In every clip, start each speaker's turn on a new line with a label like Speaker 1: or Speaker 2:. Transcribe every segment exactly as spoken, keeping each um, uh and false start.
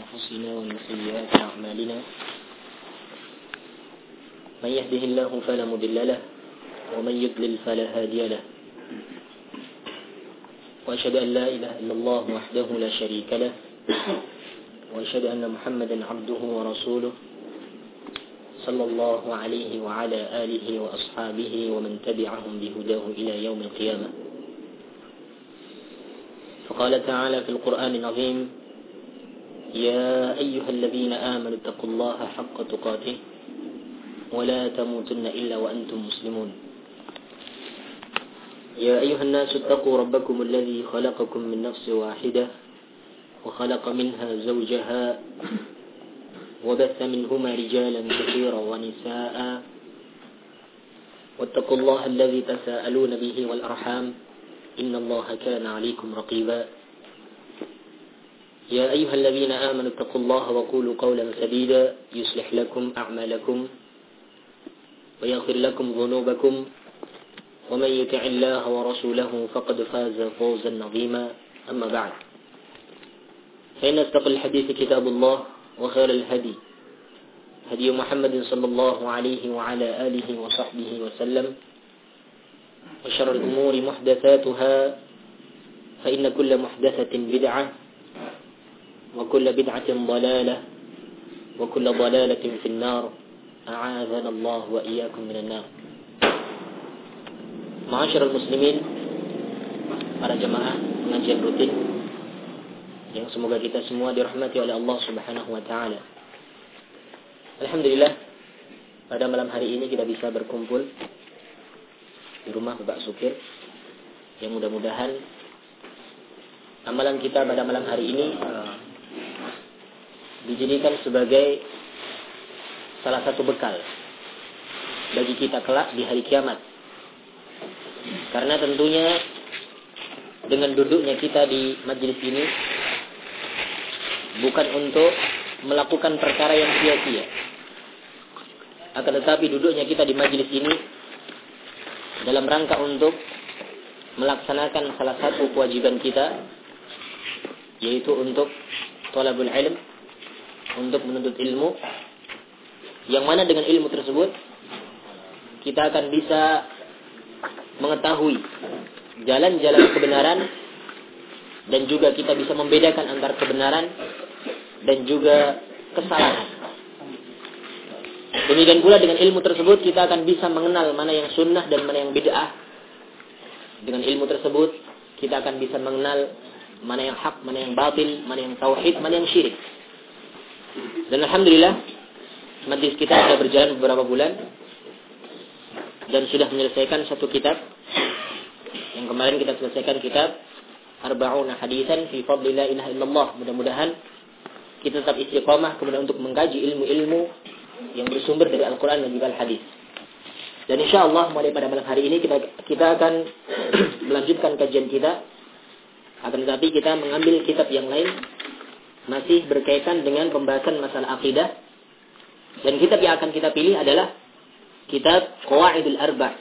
Speaker 1: أنفسنا ومن سيئات أعمالنا من يهده الله فلا مضل له ومن يضلل فلا هادي له وأشهد أن لا إله إلا الله وحده لا شريك له وأشهد أن محمدا عبده ورسوله صلى الله عليه وعلى آله وأصحابه ومن تبعهم بهداه إلى يوم القيامة. فقال تعالى في القرآن العظيم: يا أيها الذين آمنوا اتقوا الله حق تقاته ولا تموتن إلا وأنتم مسلمون. يا أيها الناس اتقوا ربكم الذي خلقكم من نفس واحدة وخلق منها زوجها وبث منهما رجالا كثيرا ونساء واتقوا الله الذي تساءلون به والأرحام إن الله كان عليكم رقيبا. يا أيها الذين آمنوا اتقوا الله وقولوا قولا سديدا يصلح لكم أعمالكم ويغفر لكم ذنوبكم ومن يطع الله ورسوله فقد فاز فوزا عظيما. أما بعد، فإن أصدق الحديث كتاب الله وخير الهدي هدي محمد صلى الله عليه وعلى آله وصحبه وسلم وشر الأمور محدثاتها فإن كل محدثة بدعة وكل بدعة ضلالة وكل ضلالة في النار أعاذنا الله وإياكم من النار. Ma'asyiral muslimin, para jemaah pengajian rutin yang semoga kita semua dirahmati oleh Allah Subhanahu wa taala. Alhamdulillah, pada malam hari ini kita bisa berkumpul di rumah Bapak Sukir, yang mudah-mudahan amalan kita pada malam hari ini uh, dijadikan sebagai salah satu bekal bagi kita kelak di hari kiamat. Karena tentunya dengan duduknya kita di majelis ini bukan untuk melakukan perkara yang sia-sia, akan tetapi duduknya kita di majelis ini dalam rangka untuk melaksanakan salah satu kewajiban kita, yaitu untuk thalabul ilm, untuk menuntut ilmu, yang mana dengan ilmu tersebut kita akan bisa mengetahui jalan-jalan kebenaran, dan juga kita bisa membedakan antara kebenaran dan juga kesalahan. Demikian pula dengan ilmu tersebut kita akan bisa mengenal mana yang sunnah dan mana yang bid'ah. Dengan ilmu tersebut kita akan bisa mengenal mana yang hak, mana yang batil, mana yang tauhid, mana yang syirik. Dan alhamdulillah, majlis kita sudah berjalan beberapa bulan dan sudah menyelesaikan satu kitab. Yang kemarin kita selesaikan kitab Arba'una Hadisan fi Fadli La Ilaha Illallah. Mudah-mudahan kita tetap istiqamah kemudian untuk mengkaji ilmu-ilmu yang bersumber dari Al-Quran dan juga Al-Hadis. Dan insyaAllah mulai pada malam hari ini kita kita akan melanjutkan kajian kita. Akan tetapi kita mengambil kitab yang lain, masih berkaitan dengan pembahasan masalah akidah. Dan kitab yang akan kita pilih adalah kitab Qawaidul Arba',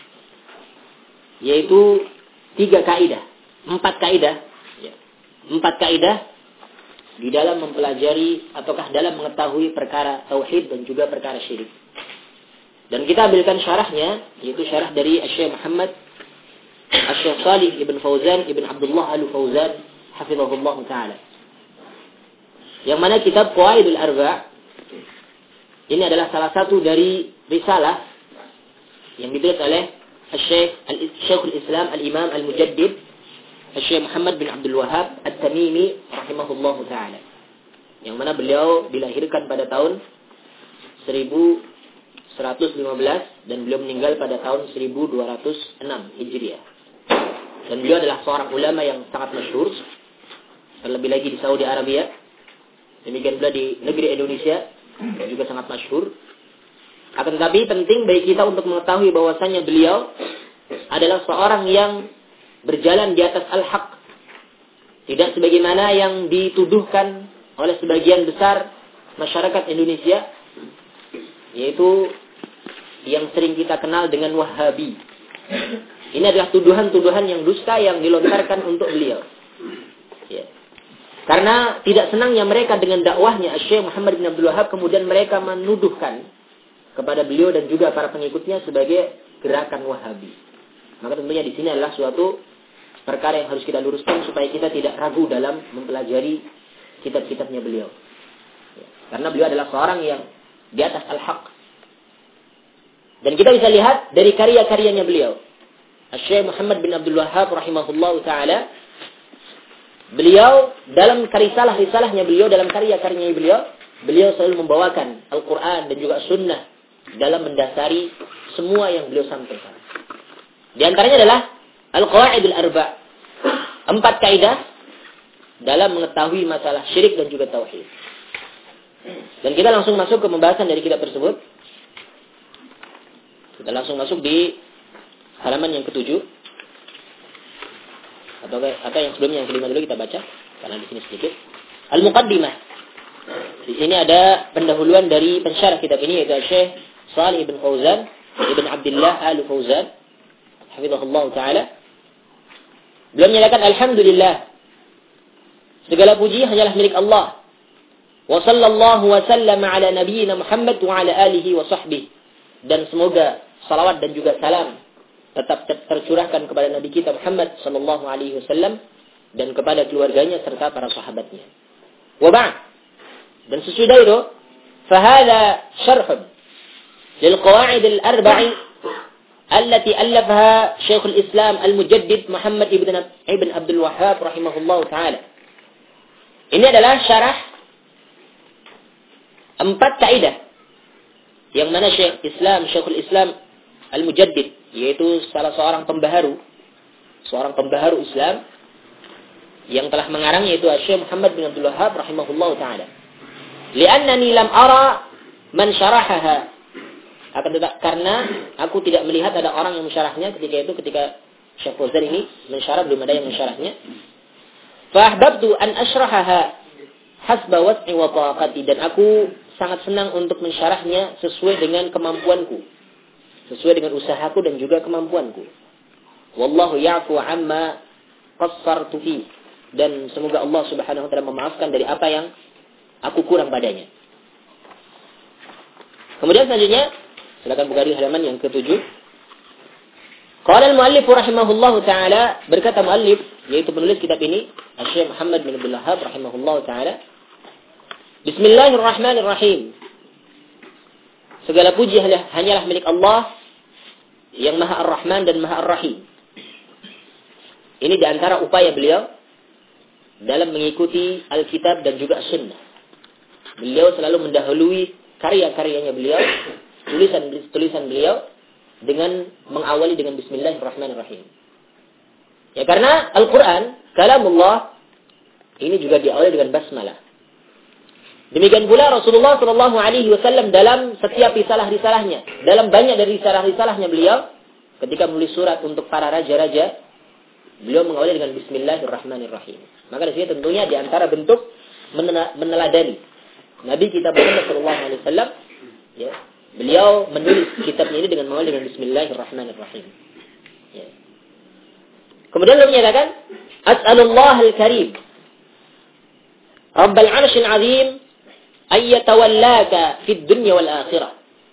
Speaker 1: yaitu tiga kaidah, empat kaidah, ya. empat kaidah di dalam mempelajari ataukah dalam mengetahui perkara tauhid dan juga perkara syirik. Dan kita ambilkan syarahnya, yaitu syarah dari Syekh Muhammad Syekh Shalih Ibn Fauzan Ibn Abdullah Al-Fauzan hafizahullah taala. Yang mana kitab Qawaidul Arba' ini adalah salah satu dari risalah yang ditulis oleh Syekh Syekhul Islam Al-Imam Al-Mujaddid Syekh Muhammad bin Abdul Wahhab At-Tamimi rahimahullahu taala, yang mana beliau dilahirkan pada tahun seribu seratus lima belas dan beliau meninggal pada tahun seribu dua ratus enam Hijriah. Dan beliau adalah seorang ulama yang sangat masyhur, terlebih lagi di Saudi Arabia. Demikian pula di negeri Indonesia juga sangat masyhur. Akan tetapi penting bagi kita untuk mengetahui bahwasannya beliau adalah seorang yang berjalan di atas al-haq, tidak sebagaimana yang dituduhkan oleh sebagian besar masyarakat Indonesia, yaitu yang sering kita kenal dengan Wahabi. Ini adalah tuduhan-tuduhan yang dusta yang dilontarkan untuk beliau. Ya. Karena tidak senangnya mereka dengan dakwahnya Syekh Muhammad bin Abdul Wahhab, kemudian mereka menuduhkan kepada beliau dan juga para pengikutnya sebagai gerakan Wahabi. Maka tentunya di sini adalah suatu perkara yang harus kita luruskan supaya kita tidak ragu dalam mempelajari kitab-kitabnya beliau. Karena beliau adalah seorang yang di atas al-haq. Dan kita bisa lihat dari karya-karyanya beliau. Syekh Muhammad bin Abdul Wahhab rahimahullahu taala, beliau dalam risalah-risalahnya beliau, dalam karya-karyanya beliau, beliau selalu membawakan Al-Quran dan juga Sunnah dalam mendasari semua yang beliau sampaikan. Di antaranya adalah Al-Qawaidul Arba', empat kaidah dalam mengetahui masalah syirik dan juga tauhid. Dan kita langsung masuk ke pembahasan dari kitab tersebut. Kita langsung masuk di halaman yang ketujuh. Atau atau yang sebelumnya, yang kelima dulu kita baca karena di sini sedikit. Al-Muqaddimah. Di sini ada pendahuluan dari pensyarah kitab ini, yaitu Syekh Shalih bin Fauzan ibn Abdullah Al-Fauzan hafizahullah taala. Beliau menyatakan, alhamdulillah, segala puji hanyalah milik Allah. Wa sallallahu wa sallama ala nabiyyina Muhammad wa ala alihi wa sahbihi. Dan semoga salawat dan juga salam tetap tercurahkan kepada Nabi kita Muhammad sallallahu alaihi wasallam dan kepada keluarganya serta para sahabatnya. Wa ba'd. Dan sesudah itu, fa hadha syarh lil qawaid al arba'i allati allafaha Syekhul Islam Al-Mujaddid Muhammad ibn ibn Abdul Wahhab rahimahullahu taala. Ini adalah syarah empat kaidah yang mana Syekh Islam Syekhul Islam Al-Mujaddid, yaitu salah seorang pembaharu, seorang pembaharu Islam yang telah mengarangnya, yaitu Syekh Muhammad bin Abdul Wahhab rahimahullahu taala. Li'annani lam ara man syarahaha. Akan tetapi karena aku tidak melihat ada orang yang mensyarahnya ketika itu, ketika Syekh Fauzan ini mensyarah, belum ada yang mensyarahnya. Fa ahbabtu an ashrahaha hasba was'i wa taqati, dan aku sangat senang untuk mensyarahnya sesuai dengan kemampuanku, sesuai dengan usahaku dan juga kemampuanku. Wallahu ya'fu amma qassartu fi, dan semoga Allah Subhanahu wa taala memaafkan dari apa yang aku kurang padanya. Kemudian selanjutnya, silakan buka di halaman yang ketujuh. Qala al-muallif rahimahullahu taala, berkata muallif, yaitu penulis kitab ini, Syekh Muhammad bin Abdul Wahhab rahimahullahu taala, Bismillahirrahmanirrahim. Segala puji hanyalah milik Allah yang Maha Ar-Rahman dan Maha Ar-Rahim. Ini di antara upaya beliau dalam mengikuti Alkitab dan juga Sunnah. Beliau selalu mendahului karya-karyanya beliau, tulisan-tulisan beliau, dengan mengawali dengan Bismillahirrahmanirrahim. Ya, karena Al-Quran, kalamullah, ini juga diawali dengan basmalah. Demikian pula Rasulullah Shallallahu Alaihi Wasallam dalam setiap risalah-risalahnya, dalam banyak dari risalah-risalahnya beliau, ketika menulis surat untuk para raja-raja, beliau mengawali dengan Bismillahirrahmanirrahim. Maka di sini tentunya di antara bentuk meneladani Nabi kita Muhammad Shallallahu Alaihi Wasallam, ya, beliau menulis kitabnya ini dengan mengawali dengan Bismillahirrahmanirrahim. Ya. Kemudian beliau menyatakan, As'alullah al-Karim, Rabbal Arshil Azim, ayyatawallaka fid dunya wal akhirah.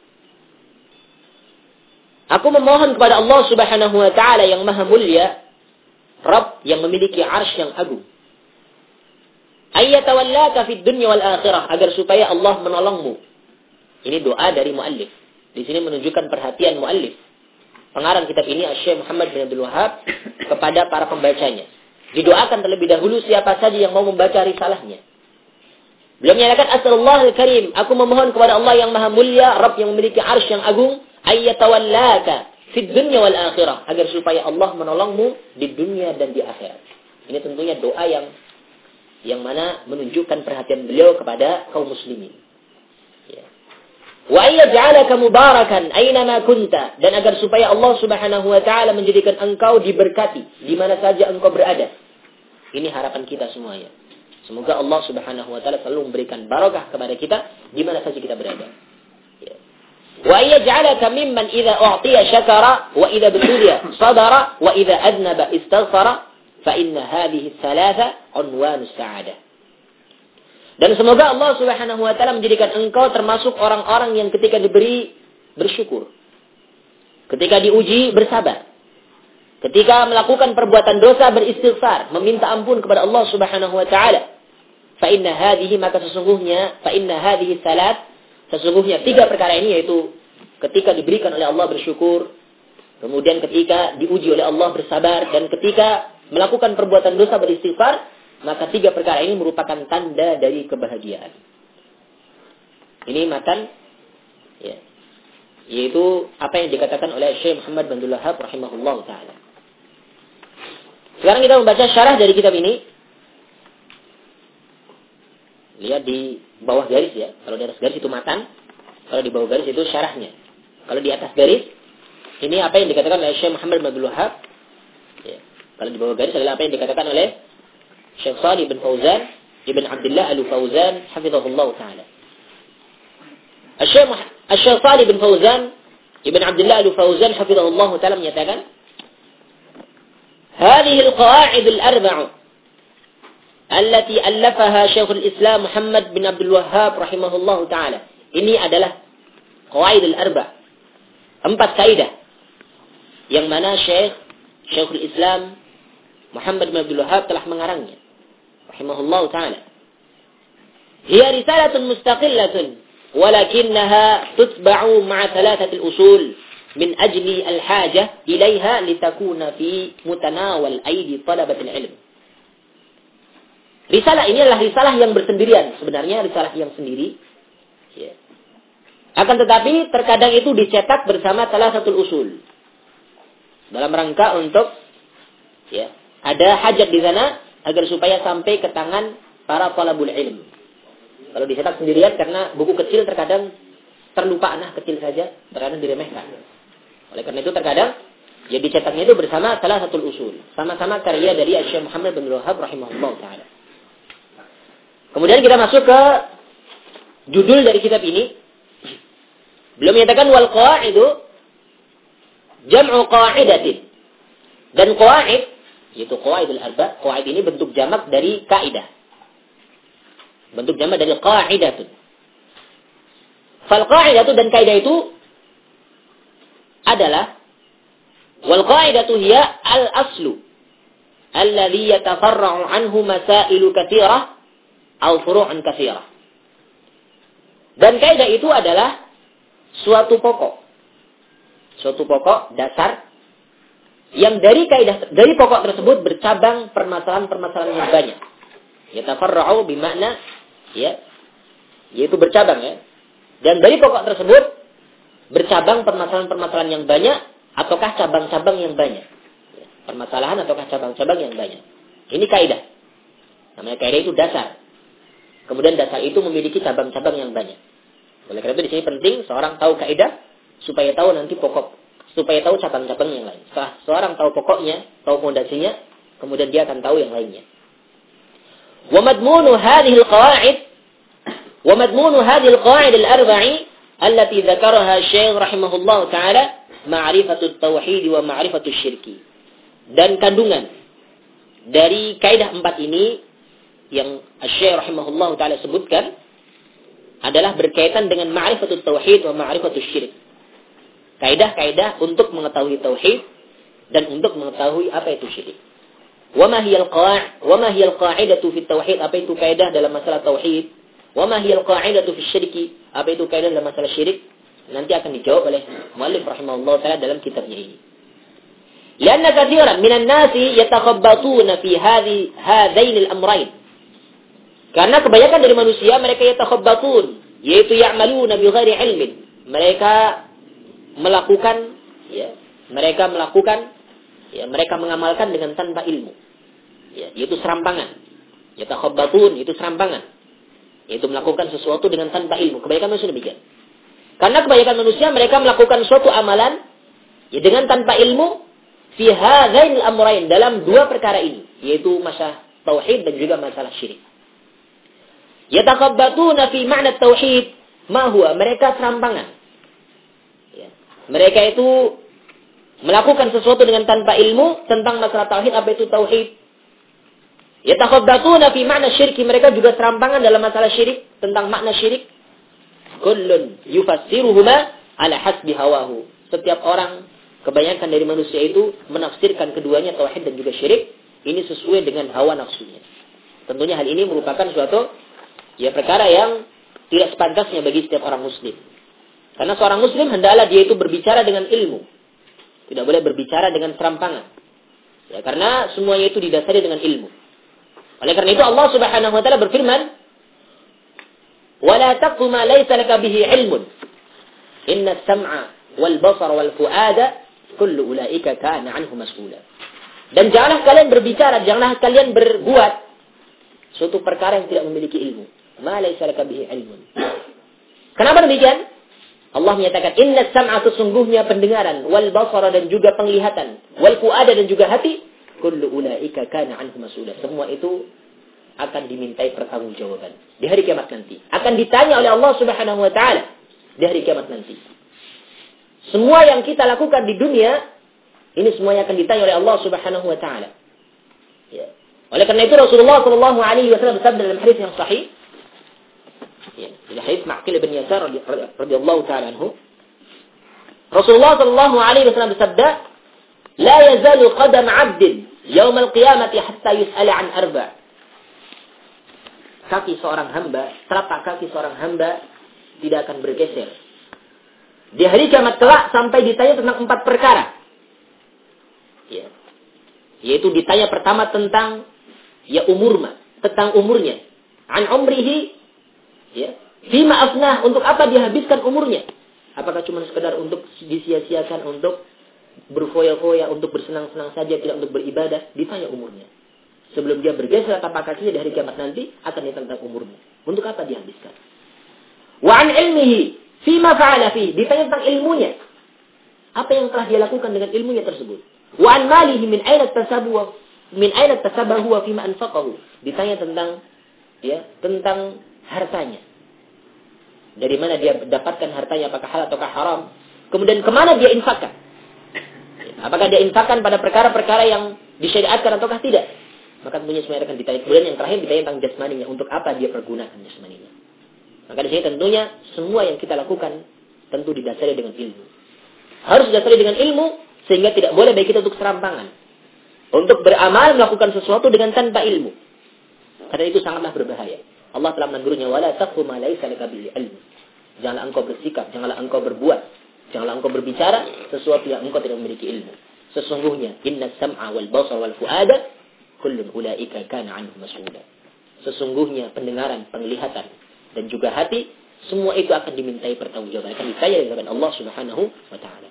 Speaker 1: Aku memohon kepada Allah Subhanahu wa taala yang Maha Mulia, Rabb yang memiliki arsy yang agung, ayyatawallaka fid dunya wal akhirah, agar supaya Allah menolongmu. Ini doa dari muallif. Di sini menunjukkan perhatian muallif, pengarang kitab ini, Syekh Muhammad bin Abdul Wahhab, kepada para pembacanya. Didoakan terlebih dahulu siapa saja yang mau membaca risalahnya. Beliau menyatakan, As'alullah al-Karim, aku memohon kepada Allah yang Maha Mulia, Rabb yang memiliki arsy yang agung, ayyatawallaka fid dunya wal akhirah, agar supaya Allah menolongmu di dunia dan di akhirat. Ini tentunya doa yang yang mana menunjukkan perhatian beliau kepada kaum muslimin. Ya. Wa ayyaj'alaka mubarakan aynama kunta, dan agar supaya Allah Subhanahu wa taala menjadikan engkau diberkati di mana saja engkau berada. Ini harapan kita semuanya. Semoga Allah Subhanahu wa taala selalu memberikan barakah kepada kita di mana saja kita berada. Ya. Wa yaj'alaka mimman idza u'tiya syakara wa idza butuliya sabara wa idza adnaba istaghfara fa inna hadhihi thalatha unwanus sa'adah. Dan semoga Allah Subhanahu wa taala menjadikan engkau termasuk orang-orang yang ketika diberi bersyukur. Ketika diuji bersabar. Ketika melakukan perbuatan dosa beristighfar, meminta ampun kepada Allah Subhanahu wa taala. Fa inna hadhihi, maka sesungguhnya fa inna hadhihi salat, sesungguhnya tiga perkara ini, yaitu ketika diberikan oleh Allah bersyukur, kemudian ketika diuji oleh Allah bersabar, dan ketika melakukan perbuatan dosa beristighfar, maka tiga perkara ini merupakan tanda dari kebahagiaan. Ini matan, ya, yaitu apa yang dikatakan oleh Syekh Muhammad bin Abdul Wahhab rahimahullah ta'ala. Sekarang kita membaca syarah dari kitab ini. Lihat di bawah garis ya. Kalau di atas garis itu matan. Kalau di bawah garis itu syarahnya. Kalau di atas garis, ini apa yang dikatakan oleh Syekh Muhammad bin Abdul Wahhab. Ya. Kalau di bawah garis adalah apa yang dikatakan oleh Syekh Shalih bin Fauzan Ibn Abdullah Al-Fauzan hafizahullah ta'ala. Syekh Syekh Shalih bin Fauzan Ibn Abdullah Al-Fauzan hafizahullah ta'ala menyatakan, هذه القواعد الأربع التي ألفها شيخ الإسلام محمد بن عبد الوهاب رحمه الله تعالى. Ini adalah qawaid al-arba', empat kaidah yang mana Syekh Syekhul Islam Muhammad bin Abdul Wahhab telah mengarangnya rahimahullah ta'ala. Hiya risalatun mustaqillatun walakinnaha tutba'u ma'a thalathati al-usul min ajli al-hajah ilaiha litakuna fi mutanawal aidi talabatil ilm. Risalah ini adalah risalah yang bersendirian, sebenarnya risalah yang sendiri. Ya. Akan tetapi terkadang itu dicetak bersama salah satu usul. Dalam rangka untuk ya, ada hajat di sana agar supaya sampai ke tangan para talabul ilm. Kalau dicetak sendirian karena buku kecil terkadang terlupa, nah kecil saja, terkadang diremehkan. Oleh karena itu terkadang ya dicetaknya itu bersama salah satu usul, sama-sama karya dari Syekh Muhammad bin Abdul Wahhab rahimahullah taala. Kemudian kita masuk ke judul dari kitab ini. Beliau menyatakan wal qawaidu jam'u qa'idatin. Dan qawaid yaitu qawaidul arba, qawaid ini bentuk jamak dari kaidah. Bentuk jamak dari qa'idatun. Fal qa'idatu, dan kaidah itu adalah wal qaidatu hiya al aslu alladhi yatafarra'u anhu masailu katsirah aw furu'un katsirah. Dan kaidah itu adalah suatu pokok. Suatu pokok dasar yang dari kaidah dari pokok tersebut bercabang permasalahan-permasalahan yang banyak. Yatafarra'u bermakna ya yaitu bercabang ya. Dan dari pokok tersebut bercabang permasalahan-permasalahan yang banyak ataukah cabang-cabang yang banyak. Permasalahan ataukah cabang-cabang yang banyak. Ini kaidah. Namanya kaidah itu dasar. Kemudian dasar itu memiliki cabang-cabang yang banyak. Oleh karena itu di sini penting seorang tahu kaidah supaya tahu nanti pokok, supaya tahu cabang-cabang yang lain. Setelah seorang tahu pokoknya, tahu fondasinya, kemudian dia akan tahu yang lainnya. Wa madmunu hadhihi al-qawaid wa madmunu hadhihi al-qawaid al-arba'i allati dzakaraha Syekh rahimahullah taala ma'rifatut tauhid wa ma'rifatut syirki. Dan kandungan dari kaidah empat ini yang Syekh rahimahullah taala sebutkan adalah berkaitan dengan ma'rifatut tauhid wa ma'rifatut syirik. Kaidah-kaidah untuk mengetahui tauhid dan untuk mengetahui apa itu syirik. Wa ma hiyal qa'id wa ma hiyal qa'idatu fi tauhid, apa itu kaidah dalam masalah tauhid? Wa ma hiyal qa'idatu fi syirki, apa itu kaidah dalam masalah syirik? Nanti akan dijawab oleh muallif rahimahullah taala dalam kitabnya ini. Lianna katsiran minan nasi yatakhabbatuna fi hadhi hadain al-amrayn. Karena kebanyakan dari manusia mereka yatakhabbatun, yaitu ya'maluna bi ghairi ilmin. Mereka melakukan ya, mereka melakukan ya, mereka mengamalkan dengan tanpa ilmu. Ya, yaitu serampangan. Yatakhabbatun itu serampangan. Yaitu melakukan sesuatu dengan tanpa ilmu. Kebanyakan manusia demikian. Karena kebanyakan manusia mereka melakukan suatu amalan ya, dengan tanpa ilmu fi hadzain al-amrayn, dalam dua perkara ini, yaitu masalah tauhid dan juga masalah syirik. Yatakhabbatuna fi ma'na tauhid ma huwa, mereka serampangan. Ya. Mereka itu melakukan sesuatu dengan tanpa ilmu tentang masalah tauhid. Apa itu tauhid? Yatakhabbatuna fi makna syirki, mereka juga serampangan dalam masalah syirik, tentang makna syirik. Kullun yufassiruhuma ala hasbi hawahu. Setiap orang, kebanyakan dari manusia itu menafsirkan keduanya, tauhid dan juga syirik, ini sesuai dengan hawa nafsunya. Tentunya hal ini merupakan suatu ya perkara yang tidak sepantasnya bagi setiap orang muslim. Karena seorang muslim hendaklah dia itu berbicara dengan ilmu. Tidak boleh berbicara dengan serampangan. Ya, karena semuanya itu didasari dengan ilmu. Oleh karena itu Allah Subhanahu wa taala berfirman, "Wala taqfu ma laysa laka bihi 'ilmun. Inna as-sam'a wal basara wal fu'ada kullu ulaika kana 'anhu mas'ula." Dan janganlah kalian berbicara, janganlah kalian berbuat suatu perkara yang tidak memiliki ilmu. Ma laysa laka bihi 'ilmun. Kenapa demikian? Allah menyatakan, inna sam'a, sesungguhnya pendengaran, wal basara, dan juga penglihatan, wal fu'ada, dan juga hati, kullu ulaika kana anhu mas'ula. Semua itu akan dimintai pertanggungjawaban di hari kiamat nanti. Akan ditanya oleh Allah Subhanahu wa taala di hari kiamat nanti. Semua yang kita lakukan di dunia, ini semuanya akan ditanya oleh Allah Subhanahu wa taala. Ya. Oleh karena itu Rasulullah sallallahu alaihi wasallam bersabda dalam hadis yang sahih, ya, dari hadis Ma'qil bin Yasar radhiyallahu ta'ala anhu, Rasulullah sallallahu alaihi wasallam bersabda, "La yazalu qadam 'abdin yaum al-qiyamati hatta yus'ala 'an arba'." Kaki seorang hamba, telapak kaki seorang hamba tidak akan bergeser di hari kiamat kelak sampai ditanya tentang empat perkara. Ya. Yaitu ditanya pertama tentang ya umurma, tentang umurnya. An umrihi, ya, fima afnah, untuk apa dia habiskan umurnya? Apakah cuma sekedar untuk disia-siakan, untuk berfoya-foya, untuk bersenang-senang saja, tidak untuk beribadah? Ditanya umurnya. Sebelum dia bergeser tapak kakinya di hari kiamat nanti, akan ditanya tentang umurnya. Untuk apa dia habiskan? Wa an ilmihi fima fa'ala fi, ditanya tentang ilmunya. Apa yang telah dia lakukan dengan ilmunya tersebut? Wa an malihi min aina tasabu min aina tasabahu wa fima anfaqahu. Ditanya tentang ya, tentang hartanya. Dari mana dia dapatkan hartanya, apakah halal ataukah haram? Kemudian kemana dia infakkan? Apakah dia infakkan pada perkara-perkara yang disyariatkan ataukah tidak? Maka tentunya semuanya akan ditanya. Kemudian yang terakhir ditanya tentang jasmaninya, untuk apa dia pergunakan jasmaninya. Maka di sini tentunya semua yang kita lakukan tentu didasari dengan ilmu. Harus didasari dengan ilmu, sehingga tidak boleh bagi kita untuk serampangan, untuk beramal melakukan sesuatu dengan tanpa ilmu. Karena itu sangatlah berbahaya. Allah telah menegurnya, wala taqfu ma laysa laka bihi ilm. Janganlah engkau bersikap, janganlah engkau berbuat, janganlah engkau berbicara sesuatu yang engkau tidak memiliki ilmu. Sesungguhnya inna sam'a wal basara wal fu'ada kullun ulaika kana 'anhu mas'ula. Sesungguhnya pendengaran, penglihatan dan juga hati, semua itu akan dimintai pertanggungjawaban, akan ditanya dengan Allah Subhanahu wa taala.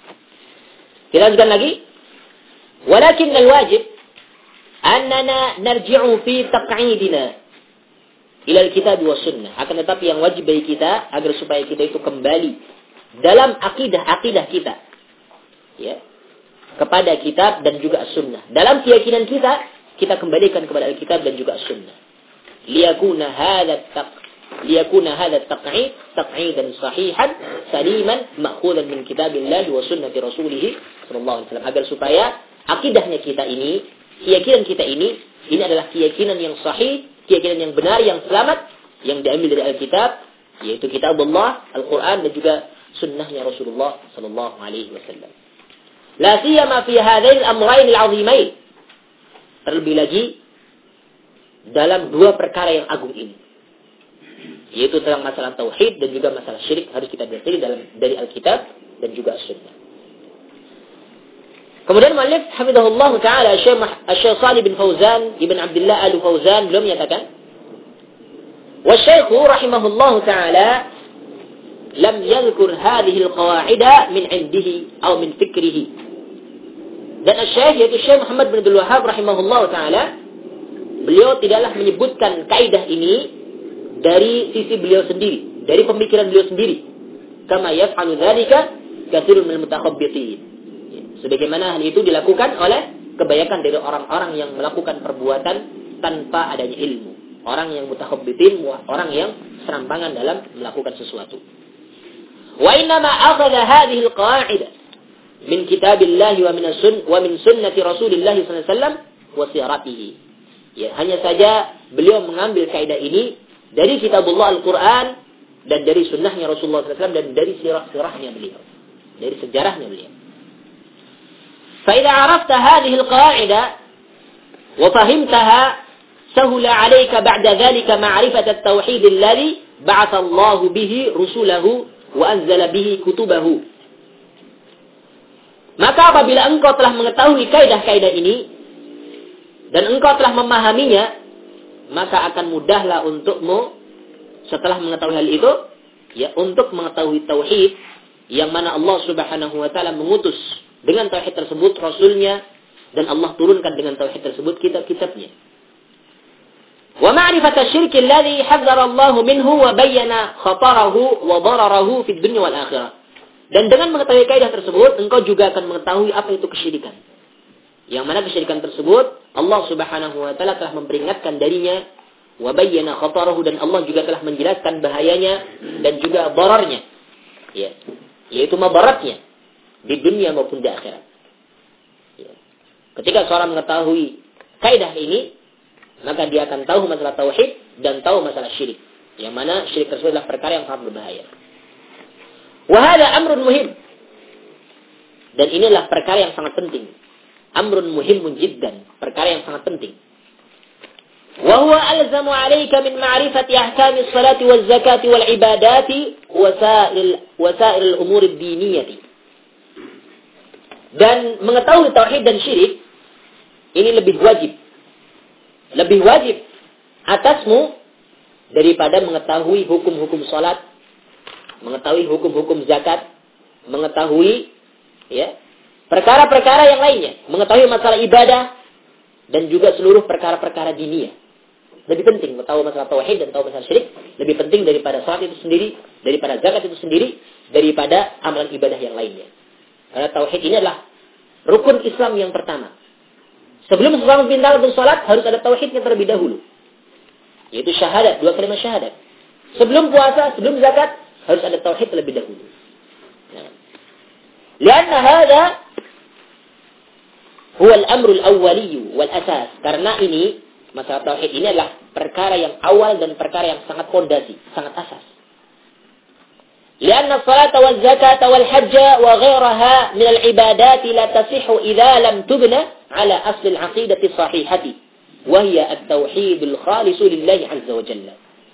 Speaker 1: Kita lanjutkan lagi. Walakin al-wajib annana narji'u fi taq'idina ila al-kitab wa sunnah. Akan tetapi yang wajib bagi kita agar supaya kita itu kembali dalam akidah-akidah kita, ya, kepada kitab dan juga sunnah. Dalam keyakinan kita, kita kembalikan kepada Alkitab dan juga sunnah. Liyakuna hadha taq liyakuna hadha taq'id taq'idan sahihan saliman ma'khudan min kitabillah wa sunnati rasulih sallallahu alaihi wasallam, agar supaya akidahnya kita ini, keyakinan kita ini, ini adalah keyakinan yang sahih, keyakinan yang benar, yang selamat, yang diambil dari Alkitab, yaitu kitabullah, Al-Quran, dan juga sunnahnya Rasulullah sallallahu alaihi wasallam. La siyama fi hadain al-amrayn al-'azimain. Terlebih lagi dalam dua perkara yang agung ini, yaitu tentang masalah tauhid dan juga masalah syirik, harus kita pelajari dalam dari Alkitab dan juga sunnah. Kemudian muallif hafizahullah taala Syekh Shalih bin Fauzan ibn Abdullah Al-Fauzan belum menyatakan, wa Syekh rahimahullah taala lam yadhkur hadhihi al-qawa'ida min 'indihi aw min fikrihi. Dan Syekh, yaitu Syekh Muhammad bin Abdul Wahhab rahimahullah taala, beliau tidaklah menyebutkan kaidah ini dari sisi beliau sendiri, dari pemikiran beliau sendiri. Kama yaf'alu dzalika katsirun minal mutakhabbitin. Sebagaimana hal itu dilakukan oleh kebanyakan dari orang-orang yang melakukan perbuatan tanpa adanya ilmu. Orang yang mutakhabbitin, orang yang serampangan dalam melakukan sesuatu. Wa inna ma akhadha hadhihi al-qa'idah min kitabillah wa min sun wa min sunnati Rasulillah sallallahu alaihi wasallam wa siratihi. Ya, hanya saja beliau mengambil kaidah ini dari kitabullah Al-Quran dan dari sunnahnya Rasulullah sallallahu alaihi wasallam dan dari sirah-sirahnya beliau, dari sejarahnya beliau. فإذا عرفت هذه القاعدة وفهمتها سهل عليك بعد ذلك معرفة التوحيد الذي بعث الله به رسله وأنزل به كتبه. Maka apabila engkau telah mengetahui kaidah-kaidah ini dan engkau telah memahaminya, maka akan mudahlah untukmu setelah mengetahui hal itu, ya, untuk mengetahui tauhid yang mana Allah Subhanahu wa taala mengutus dengan tauhid tersebut rasulnya dan Allah turunkan dengan tauhid tersebut kitab-kitabnya. Wa ma'rifat asy-syirk alladhi hadzara Allah minhu wa bayyana khatarahu wa dararahu fid dunya wal akhirah. Dan dengan mengetahui kaidah tersebut, engkau juga akan mengetahui apa itu kesyirikan. Yang mana kesyirikan tersebut Allah Subhanahu wa taala telah memperingatkan darinya, wa bayyana khatarahu, dan Allah juga telah menjelaskan bahayanya dan juga dararnya. Ya, yaitu madaratnya di dunia maupun di akhirat. Ya. Ketika seorang mengetahui kaidah ini, maka dia akan tahu masalah tauhid dan tahu masalah syirik. Yang mana syirik tersebut adalah perkara yang sangat berbahaya. Wahada amrun muhim. Dan inilah perkara yang sangat penting. Amrun muhimun jiddan. Perkara yang sangat penting. Wahuwa alzamu alaika min ma'rifati ahkami salati wal zakati wal ibadati wasail wasail umur ad-diniyati. Dan mengetahui tauhid dan syirik ini lebih wajib. Lebih wajib atasmu daripada mengetahui hukum-hukum salat, mengetahui hukum-hukum zakat, mengetahui ya perkara-perkara yang lainnya, mengetahui masalah ibadah dan juga seluruh perkara-perkara diniyah. Lebih penting mengetahui masalah tauhid dan tahu masalah syirik, lebih penting daripada salat itu sendiri, daripada zakat itu sendiri, daripada amalan ibadah yang lainnya. Karena tauhid ini adalah rukun Islam yang pertama. Sebelum seseorang pintar untuk salat harus ada tauhidnya terlebih dahulu, yaitu syahadat, dua kalimat syahadat. Sebelum puasa, sebelum zakat harus ada tauhid terlebih dahulu. Nah. Lianna hadha huwa al-amru al-awwali wal asas. Karena ini masalah tauhid ini adalah perkara yang awal dan perkara yang sangat fondasi, sangat asas. Lianna as-salata wal zakata wal hajja wa ghayraha min al-ibadat la tasihhu idza lam tubna ala asl al-aqidati as-sahihati wa hiya at-tauhid al-khalis lillahi 'azza wa jalla.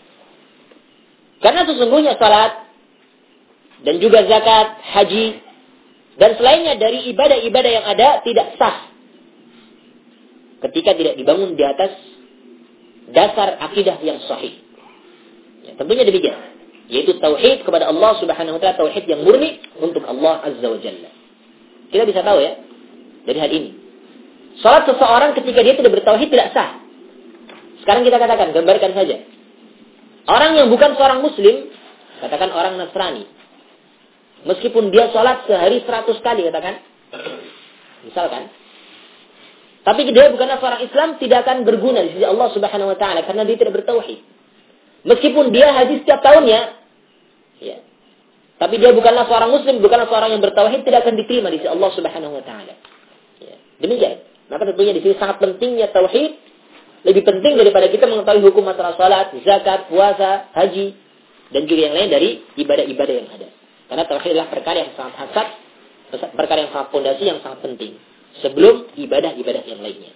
Speaker 1: Karena sesungguhnya salat dan juga zakat, haji dan selainnya dari ibadah-ibadah yang ada tidak sah ketika tidak dibangun di atas dasar akidah yang sahih. Ya, tentunya demikian, yaitu tauhid kepada Allah Subhanahu wa taala, tauhid yang murni untuk Allah Azza wa Jalla. Kita bisa tahu ya dari hal ini. Salat seseorang ketika dia tidak bertauhid tidak sah. Sekarang kita katakan, gambarkan saja. Orang yang bukan seorang muslim, katakan orang Nasrani, meskipun dia sholat sehari seratus kali, katakan, misalkan, tapi dia bukanlah seorang Islam, tidak akan berguna di sisi Allah Subhanahu Wa Taala karena dia tidak bertauhid. Meskipun dia haji setiap tahunnya, ya, tapi dia bukanlah seorang Muslim, bukanlah seorang yang bertauhid, tidak akan diterima di sisi Allah Subhanahu Wa Taala. Ya, demikian. Maka tentunya di sini sangat pentingnya tauhid, lebih penting daripada kita mengetahui hukum masalah salat, zakat, puasa, haji, dan juga yang lain dari ibadah-ibadah yang ada. Karena tauhid adalah perkara yang sangat hasad, perkara yang sangat fondasi, yang sangat penting sebelum ibadah-ibadah yang lainnya.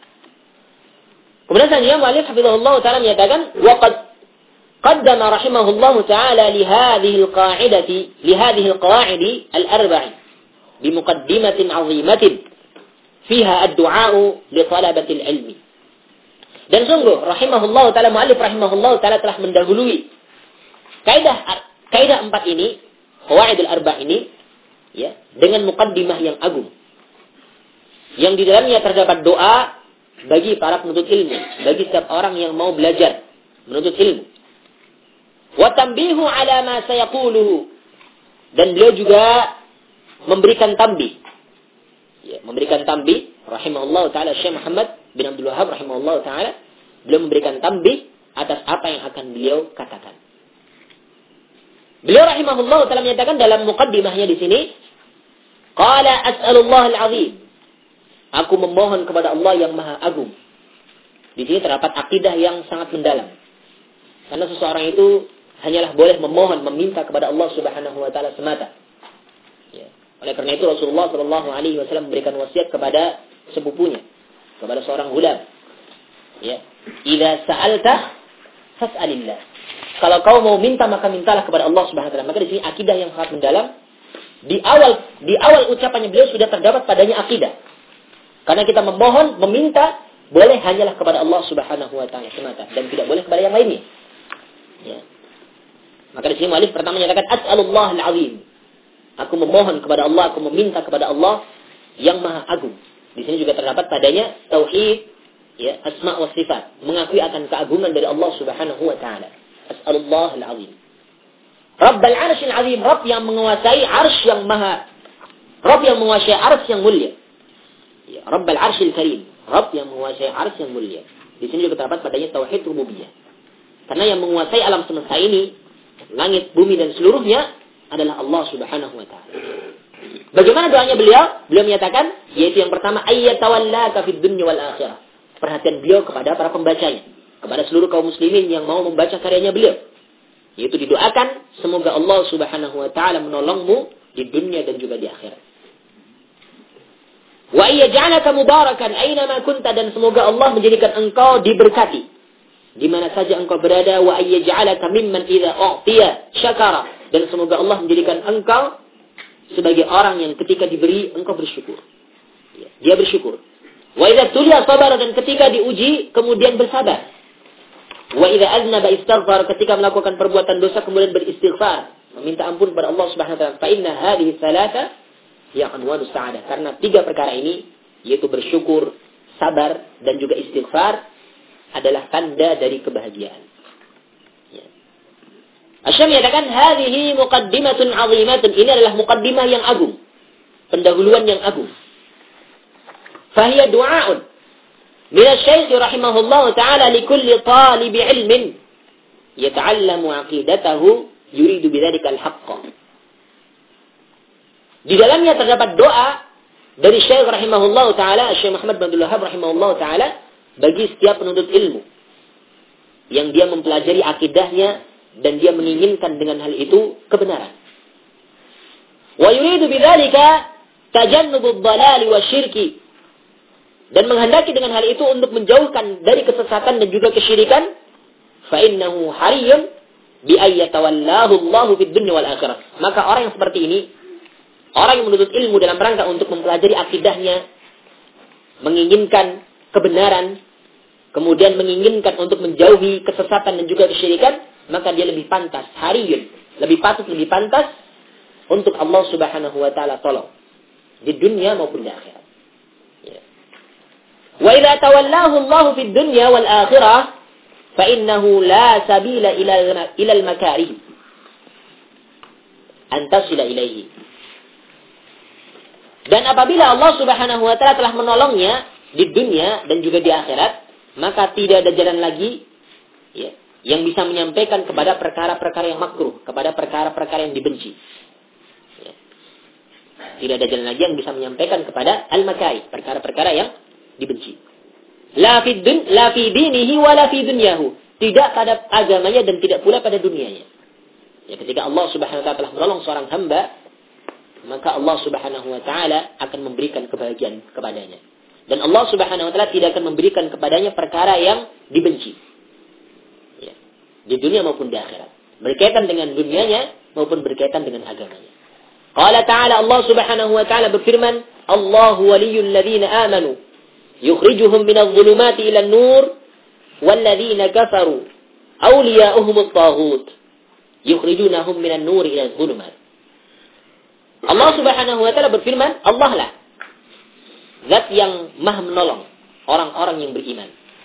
Speaker 1: Kemudian selanjutnya mu'allif hafizahullah ta'ala menyatakan wa qad qaddama rahimahullah ta'ala li hadhihi al-qa'idati li hadhihi al-qawa'id al-arba'i bi muqaddimatin 'azimatin fiha ad-du'a'u li talabati al-'ilmi. Dan sungguh rahimahullah ta'ala, mu'allif rahimahullah ta'ala telah mendahului kaidah kaidah empat ini, qawaidul arba' ini, ya, dengan muqaddimah yang agung, yang di dalamnya terdapat doa bagi para penuntut ilmu, bagi setiap orang yang mau belajar menuntut ilmu. Wa tanbihu ala ma sayaquluhu, dan beliau juga memberikan tambih, ya, memberikan tambih rahimahullah taala, Syekh Muhammad bin Abdul Wahhab rahimahullah taala, beliau memberikan tambih atas apa yang akan beliau katakan. Beliau rahimahullah telah menyatakan dalam muqaddimahnya di sini, qala as'alullah al-'azim, aku memohon kepada Allah yang maha agung, Di sini terdapat akidah yang sangat mendalam. Karena seseorang itu hanyalah boleh memohon, meminta kepada Allah Subhanahu wa taala semata. Ya. Oleh karena itu Rasulullah Shallallahu alaihi wasallam memberikan wasiat kepada sepupunya, kepada seorang gulam. Ya. Idza sa'alta fas'alillah. Kalau kau mau minta maka mintalah kepada Allah Subhanahu wa taala. Maka di sini akidah yang sangat mendalam. Di awal di awal ucapannya beliau sudah terdapat padanya akidah. Karena kita memohon, meminta boleh hanyalah kepada Allah Subhanahu wa taala semata dan tidak boleh kepada yang lainnya. Ya. Maka di sini muallif pertama menyatakan as'alullah al-azim. Aku memohon kepada Allah, aku meminta kepada Allah yang maha agung. Di sini juga terdapat padanya tauhid, ya, asma wa sifat, mengakui akan keagungan dari Allah Subhanahu wa taala. As'alullah al-azim. Rabbal 'arsyil 'azim, Rabb yang menguasai 'arsy yang maha, Rabb yang menguasai 'arsy yang mulia. Ya, Rabbal 'arsyil karim, Rabb yang menguasai 'arsy yang mulia. Di sini juga terdapat padanya tauhid rububiyah. Karena yang menguasai alam semesta ini, langit, bumi dan seluruhnya adalah Allah Subhanahu wa taala. Bagaimana doanya beliau? Beliau menyatakan, yaitu yang pertama, ayyatawallaka fid dunya wal akhirah. Perhatian beliau kepada para pembacanya, kepada seluruh kaum muslimin yang mau membaca karyanya beliau. Yaitu didoakan semoga Allah Subhanahu wa taala menolongmu di dunia dan juga di akhirat. Wa yaj'alaka mubarakan aina ma kunta, dan semoga Allah menjadikan engkau diberkati di mana saja engkau berada. Wa yaj'alaka mimman idza u'tiya syakara, dan semoga Allah menjadikan engkau sebagai orang yang ketika diberi engkau bersyukur. Dia bersyukur. Wa idza tuliya sabara, dan ketika diuji kemudian bersabar. Wa idza aznaba istaghfar, ketika melakukan perbuatan dosa kemudian beristighfar, meminta ampun kepada Allah Subhanahu wa taala. Fa inna hadhihi thalatha ya anwa'us sa'adah. Karena tiga perkara ini, yaitu bersyukur, sabar dan juga istighfar, adalah tanda dari kebahagiaan. Ya. Asy-Syami menyatakan hadhihi muqaddimatun 'azimatun, ini adalah muqaddimah yang agung, pendahuluan yang agung. Fahiya du'a'un min asy-syaikh rahimahullah ta'ala li kulli talib 'ilmin yata'allamu 'aqidatahu yuridu bidzalika al-haqq. Di dalamnya terdapat doa dari Syekh rahimahullah ta'ala, Syekh Muhammad bin Abdul Wahhab rahimahullah ta'ala, bagi setiap penuntut ilmu yang dia mempelajari akidahnya dan dia menginginkan dengan hal itu kebenaran. Wa yuridu bidzalika tajannubud dhalali wasyirki, dan menghendaki dengan hal itu untuk menjauhkan dari kesesatan dan juga kesyirikan. Fa innahu hariyun bi ayyatawallahu Allahu fid dunya wal akhirah. Maka orang yang seperti ini, orang yang menuntut ilmu dalam rangka untuk mempelajari akidahnya, menginginkan kebenaran, kemudian menginginkan untuk menjauhi kesesatan dan juga kesyirikan, maka dia lebih pantas, hariyun, lebih patut, lebih pantas untuk Allah Subhanahu wa taala tolong di dunia maupun di akhirat. Ya. Wa idza tawallahu Allah fid dunya wal akhirah fa innahu la sabila ila ila al makarih an tasila ilaihi. Dan apabila Allah Subhanahu wa taala telah menolongnya di dunia dan juga di akhirat, maka tidak ada jalan lagi, ya, yang bisa menyampaikan kepada perkara-perkara yang makruh, kepada perkara-perkara yang dibenci. Ya. Tidak ada jalan lagi yang bisa menyampaikan kepada al-makai, perkara-perkara yang dibenci. La fi dun, la fi dinihi wa la fi dunyahu. Tidak pada agamanya dan tidak pula pada dunianya. Ya, ketika Allah Subhanahu wa taala telah menolong seorang hamba, maka Allah Subhanahu wa taala akan memberikan kebahagiaan kepadanya. Dan Allah Subhanahu wa taala tidak akan memberikan kepadanya perkara yang dibenci. Ya. Di dunia maupun di akhirat. Berkaitan dengan dunianya maupun berkaitan dengan agamanya. Qala ta'ala, Allah Subhanahu wa taala berfirman, Allahu waliyyul ladzina amanu yukhrijuhum minadh dhulumati ilan nur wal ladzina kafaru awliya'uhumut taghut yukhrijunahum minan nur ila dhulumat. Allah Subhanahu wa taala berfirman, Allah lah zat yang maha menolong orang-orang yang beriman.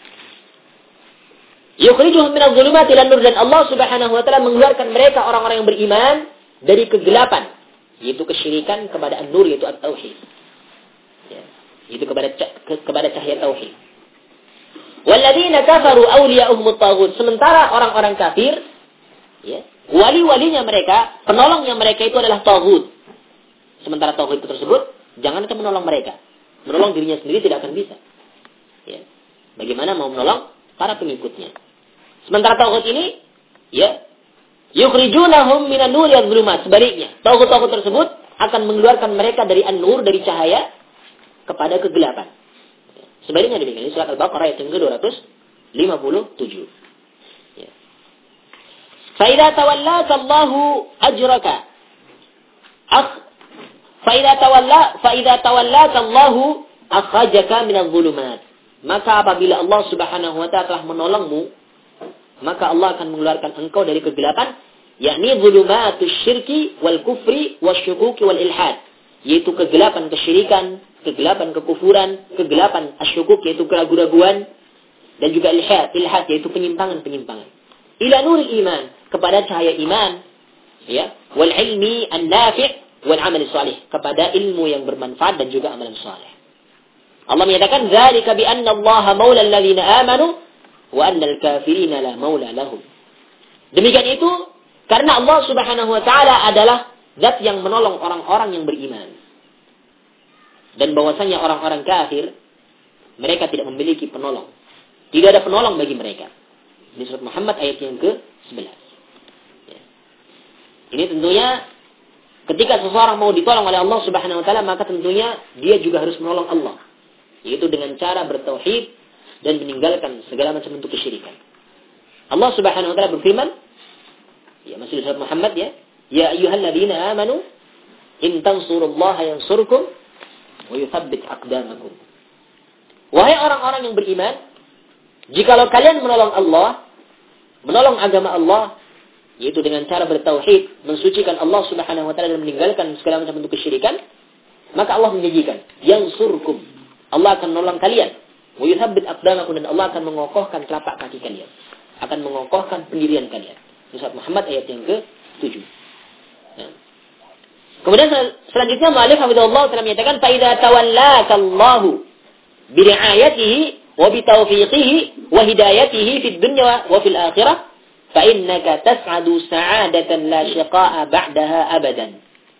Speaker 1: Yukhrijuhum minadh dhulumati ilan nur, dan Allah Subhanahu wa taala mengeluarkan mereka orang-orang yang beriman dari kegelapan, yaitu kesyirikan, kepada an-nur, yaitu at-tauhid. Ya, itu kepada ke, kepada cahaya tauhid. Walladzina kafaru awliya'uhumut taghut, sementara orang-orang kafir, ya, wali-walinya mereka, penolongnya mereka itu adalah taghut. Sementara tauhid tersebut jangan kita menolong mereka. Menolong dirinya sendiri tidak akan bisa. Ya. Bagaimana mau menolong para pengikutnya. Sementara tauhid ini, ya, yukhrijunahum minan nur ila dhulumat. Sebaliknya, tauhid-tauhid tersebut akan mengeluarkan mereka dari an-nur, dari cahaya kepada kegelapan. Sebaliknya demikian. Ini surat Al-Baqarah ayat yang ke dua ratus lima puluh tujuh. Ya. Fa idza tawallaka Allahu ajraka. Akh fa idza tawalla fa idza tawallaka Allahu akhrajaka minadh dhulumat. Maka apabila Allah Subhanahu wa taala telah menolongmu, maka Allah akan mengeluarkan engkau dari kegelapan, yakni dhulumatus syirki wal kufri wasyukuki wal ilhad, yaitu kegelapan kesyirikan, kegelapan kekufuran, kegelapan asyukuk, yaitu keraguan-raguan, dan juga ilhad, ilhad yaitu penyimpangan-penyimpangan. Ila nuril iman, kepada cahaya iman, ya, wal ilmi an-nafi' wal amal salih, kepada ilmu yang bermanfaat dan juga amalan saleh. Allah menyatakan dzalika bi anna Allah maula alladziina aamanu wa anna al-kafirina la maula lahum. Demikian itu karena Allah Subhanahu wa taala adalah zat yang menolong orang-orang yang beriman. Dan bahwasanya orang-orang kafir mereka tidak memiliki penolong. Tidak ada penolong bagi mereka. Ini surat Muhammad ayat yang ke sebelas. Ya. Ini tentunya ketika seseorang mau ditolong oleh Allah Subhanahu wa taala, maka tentunya dia juga harus menolong Allah. Yaitu dengan cara bertauhid dan meninggalkan segala macam bentuk kesyirikan. Allah Subhanahu wa taala berfirman, ya masih di surat Muhammad ya, ya ayyuhalladzina amanu in tansurullaha yansurkum wa yuthabbit aqdamakum. Wahai orang-orang yang beriman, jikalau kalian menolong Allah, menolong agama Allah, yaitu dengan cara bertauhid, mensucikan Allah Subhanahu wa taala dan meninggalkan segala macam bentuk kesyirikan, maka Allah menjanjikan, yansurkum, Allah akan menolong kalian. Wa yuthabbit aqdamakum, dan Allah akan mengokohkan telapak kaki kalian. Akan mengokohkan pendirian kalian. Surat Muhammad ayat yang ke tujuh. Nah. Kemudian selanjutnya mu'allif hafizahullah telah menyatakan fa idza tawallaka Allahu bi ri'ayatihi wa bi tawfiqihi wa hidayatihi fid dunya wa fil akhirah fa innaka tas'adu sa'adatan la syaqa'a ba'daha abadan.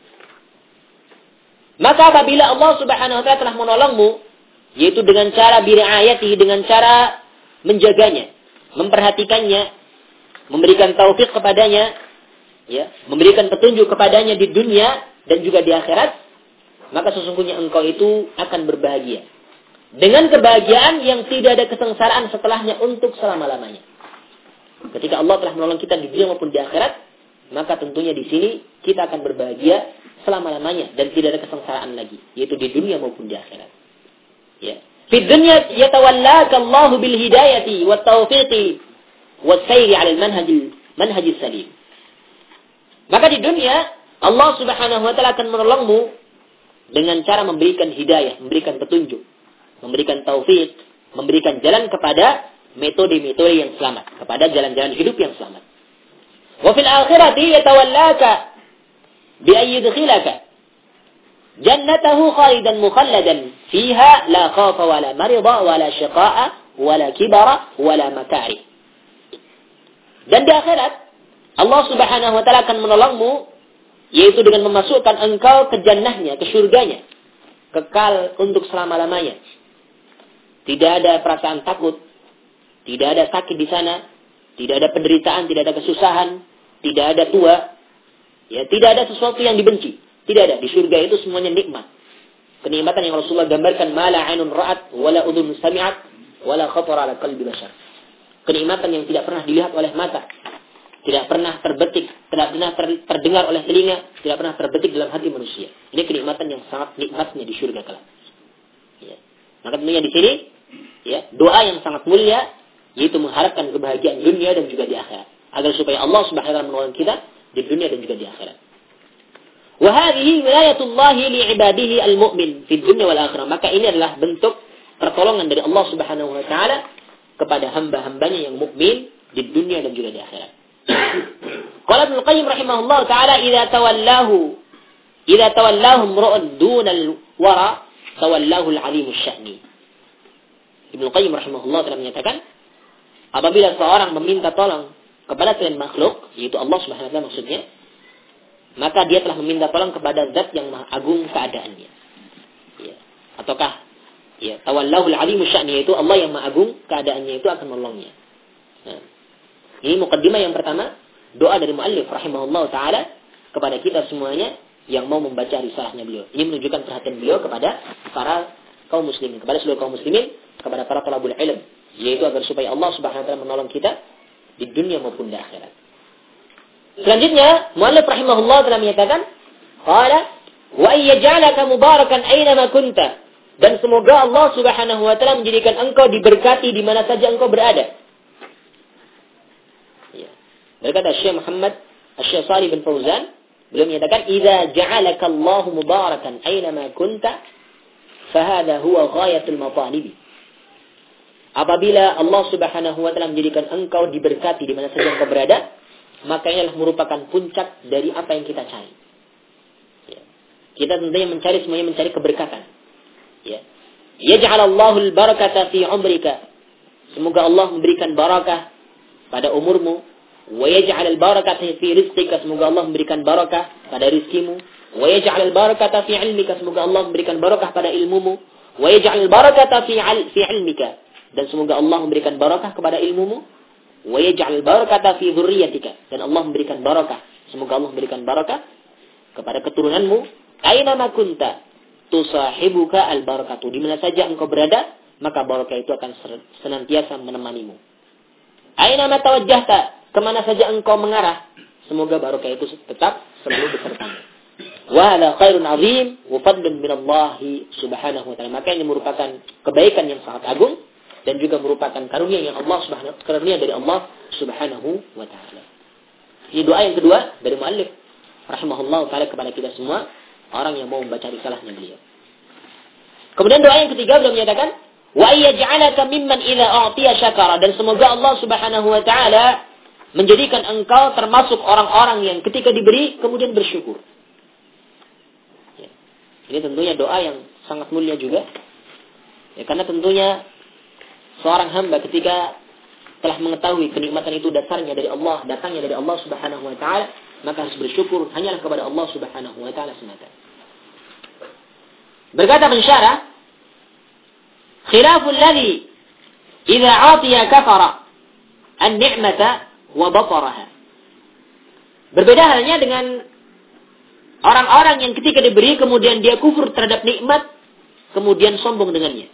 Speaker 1: Maka apabila Allah Subhanahu wa taala telah menolongmu, yaitu dengan cara biriayatihi, dengan cara menjaganya, memperhatikannya, memberikan taufik kepadanya, ya, memberikan petunjuk kepadanya di dunia dan juga di akhirat, maka sesungguhnya engkau itu akan berbahagia dengan kebahagiaan yang tidak ada kesengsaraan setelahnya untuk selama-lamanya. Ketika Allah telah menolong kita di dunia maupun di akhirat, maka tentunya di sini kita akan berbahagia selama-lamanya dan tidak ada kesengsaraan lagi, yaitu di dunia maupun di akhirat. Ya. Di dunia yatawallaka Allahu bil hidayati wat taufiqi was sayri 'ala al manhaj manhaj salim. Maka di dunia Allah Subhanahu wa taala akan menolongmu dengan cara memberikan hidayah, memberikan petunjuk, memberikan taufik, memberikan jalan kepada metode-metode yang selamat, kepada jalan-jalan hidup yang selamat. Wa fil akhirati yatawallaka bi ayyidkhilaka jannatahu khalidan mukhalladan fiha la khafa wala marida wala syaqa'a wala kibara wala makari. Dan di akhirat Allah Subhanahu wa taala akan menolongmu, yaitu dengan memasukkan engkau ke jannahnya, ke surganya, kekal untuk selama-lamanya. Tidak ada perasaan takut, tidak ada sakit di sana, tidak ada penderitaan, tidak ada kesusahan, tidak ada tua, ya, tidak ada sesuatu yang dibenci. Tidak ada. Di surga itu semuanya nikmat. Kenikmatan yang Rasulullah gambarkan, ma la 'ainun ra'at wa la udhun sami'at wa la khatara 'ala qalbi bashar. Kenikmatan yang tidak pernah dilihat oleh mata, tidak pernah terbetik, tidak pernah ter, terdengar oleh telinga, tidak pernah terbetik dalam hati manusia. Ini kenikmatan yang sangat nikmatnya di surga kelak. Ya. Maka tentunya di sini, ya, doa yang sangat mulia, yaitu mengharapkan kebahagiaan dunia dan juga di akhirat, agar supaya Allah Subhanahu wa taala menolong kita di dunia dan juga di akhirat. Wa hadhihi wilayatullahi li'ibadihi al-mu'min fi dunya wal akhirah. Maka ini adalah bentuk pertolongan dari Allah Subhanahu wa taala kepada hamba-hambanya yang mukmin di dunia dan juga di akhirat. Qala Ibnu Qayyim rahimahullah taala, idza tawallahu idza tawallahu imra'un duna al-wara tawallahu al-'alim asy-sya'ni. Ibnu Qayyim rahimahullah telah menyatakan, apabila seorang meminta tolong kepada selain makhluk, yaitu Allah Subhanahu wa taala maksudnya, maka dia telah meminta tolong kepada zat yang maha agung keadaannya. Ya. Ataukah Ya, tawallahu al-alimu sya'ni, yaitu Allah yang Maha Agung, keadaannya itu akan menolongnya. Nah, ini mukaddimah yang pertama, doa dari muallif rahimahullah taala kepada kita semuanya yang mau membaca risalahnya beliau. Ini menunjukkan perhatian beliau kepada para kaum muslimin, kepada seluruh kaum muslimin, kepada para talabul ilm, yaitu agar supaya Allah Subhanahu wa taala menolong kita di dunia maupun di akhirat. Selanjutnya, muallif rahimahullah telah menyatakan, qala wa ayyaj'alaka mubarakan aina ma kunta. Dan semoga Allah Subhanahu wa taala menjadikan engkau diberkati di mana saja engkau berada. Ya. Berkata Syekh Muhammad Syekh Shalih bin Fauzan, beliau menyatakan, "Idza ja'alaka Allahu mubarakan aina ma kunta, fahada huwa ghayatul matalibi." Apabila Allah Subhanahu wa taala menjadikan engkau diberkati di mana saja engkau berada, maka inilah merupakan puncak dari apa yang kita cari. Ya. Kita tentunya mencari semuanya mencari keberkatan. Ya. Yaj'alallahu al-barakata fi 'umrika. Semoga Allah memberikan barakah pada umurmu. Wa yaj'al al-barakata fi rizqika. Semoga Allah memberikan barakah pada rizkimu. Wa yaj'al al-barakata fi 'ilmika. Semoga Allah memberikan barakah pada ilmumu. Wa yaj'al al-barakata fi 'al fi 'ilmika. Dan semoga Allah memberikan barakah kepada ilmumu. Wa yaj'al al-barakata fi dzurriyyatika. Dan Allah memberikan barakah. Semoga Allah memberikan barakah kepada keturunanmu. Aina ma kunta tusahibuka al-barakatu. Di mana saja engkau berada, maka barakah itu akan senantiasa menemanimu. Aina ma tawajjahta, kemana saja engkau mengarah, semoga barakah itu tetap selalu besertamu. Wa hadza khairun 'azim wa fadlun min Allah Subhanahu wa taala. Maka ini merupakan kebaikan yang sangat agung dan juga merupakan karunia yang Allah Subhanahu karunia dari Allah Subhanahu wa taala. Ini doa yang kedua dari muallif rahimahullah taala kepada kita semua, orang yang mau membaca risalahnya beliau. Kemudian doa yang ketiga beliau menyatakan, wa ayyaj'alaka mimman idza a'tiya syakara. Dan semoga Allah Subhanahu wa taala menjadikan engkau termasuk orang-orang yang ketika diberi kemudian bersyukur. Ya. Ini tentunya doa yang sangat mulia juga. Ya, karena tentunya seorang hamba ketika telah mengetahui kenikmatan itu dasarnya dari Allah, datangnya dari Allah Subhanahu wa taala, maka harus bersyukur hanyalah kepada Allah Subhanahu wa taala semata. Berkata pensyarah, khilaful ladzi idza 'atiya kafara an-ni'mata wa bataraha. Berbeda halnya dengan orang-orang yang ketika diberi kemudian dia kufur terhadap nikmat kemudian sombong dengannya.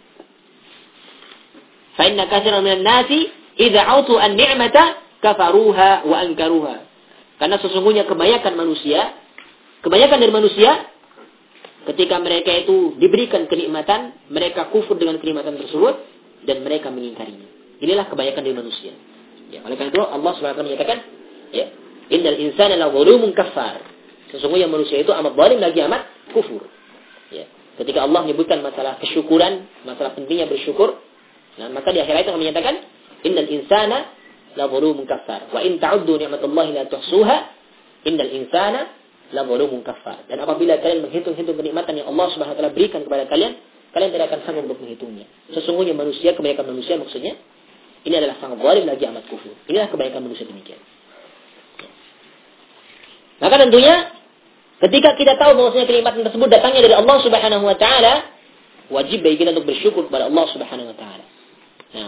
Speaker 1: Fa inna katsiran minan nasi idza 'atu an-ni'mata kafaruha wa ankaruha. Karena sesungguhnya kebanyakan manusia, kebanyakan dari manusia, ketika mereka itu diberikan kenikmatan, mereka kufur dengan kenikmatan tersebut dan mereka mengingkarinya. Inilah kebanyakan dari manusia. Ya, oleh karena itu Allah Subhanahu wa taala menyatakan, ya, innal insana la zalumun kafar. Sesungguhnya manusia itu amat zalim lagi amat kufur. Ya, ketika Allah menyebutkan masalah kesyukuran, masalah pentingnya bersyukur, nah maka di akhir ayat Allah menyatakan, innal insana la zalumun kafar. Wa in ta'uddu ni'matallahi la tuhsuha. Innal insana la zalumun kafar. Dan apabila kalian menghitung-hitung kenikmatan yang Allah Subhanahu wa taala berikan kepada kalian, kalian tidak akan sanggup untuk menghitungnya. Sesungguhnya manusia, kebanyakan manusia maksudnya, ini adalah sangat zalim lagi amat kufur. Inilah kebanyakan manusia demikian. Maka tentunya ketika kita tahu bahwasanya kenikmatan tersebut datangnya dari Allah Subhanahu wa taala, wajib bagi kita untuk bersyukur kepada Allah Subhanahu wa taala. Nah,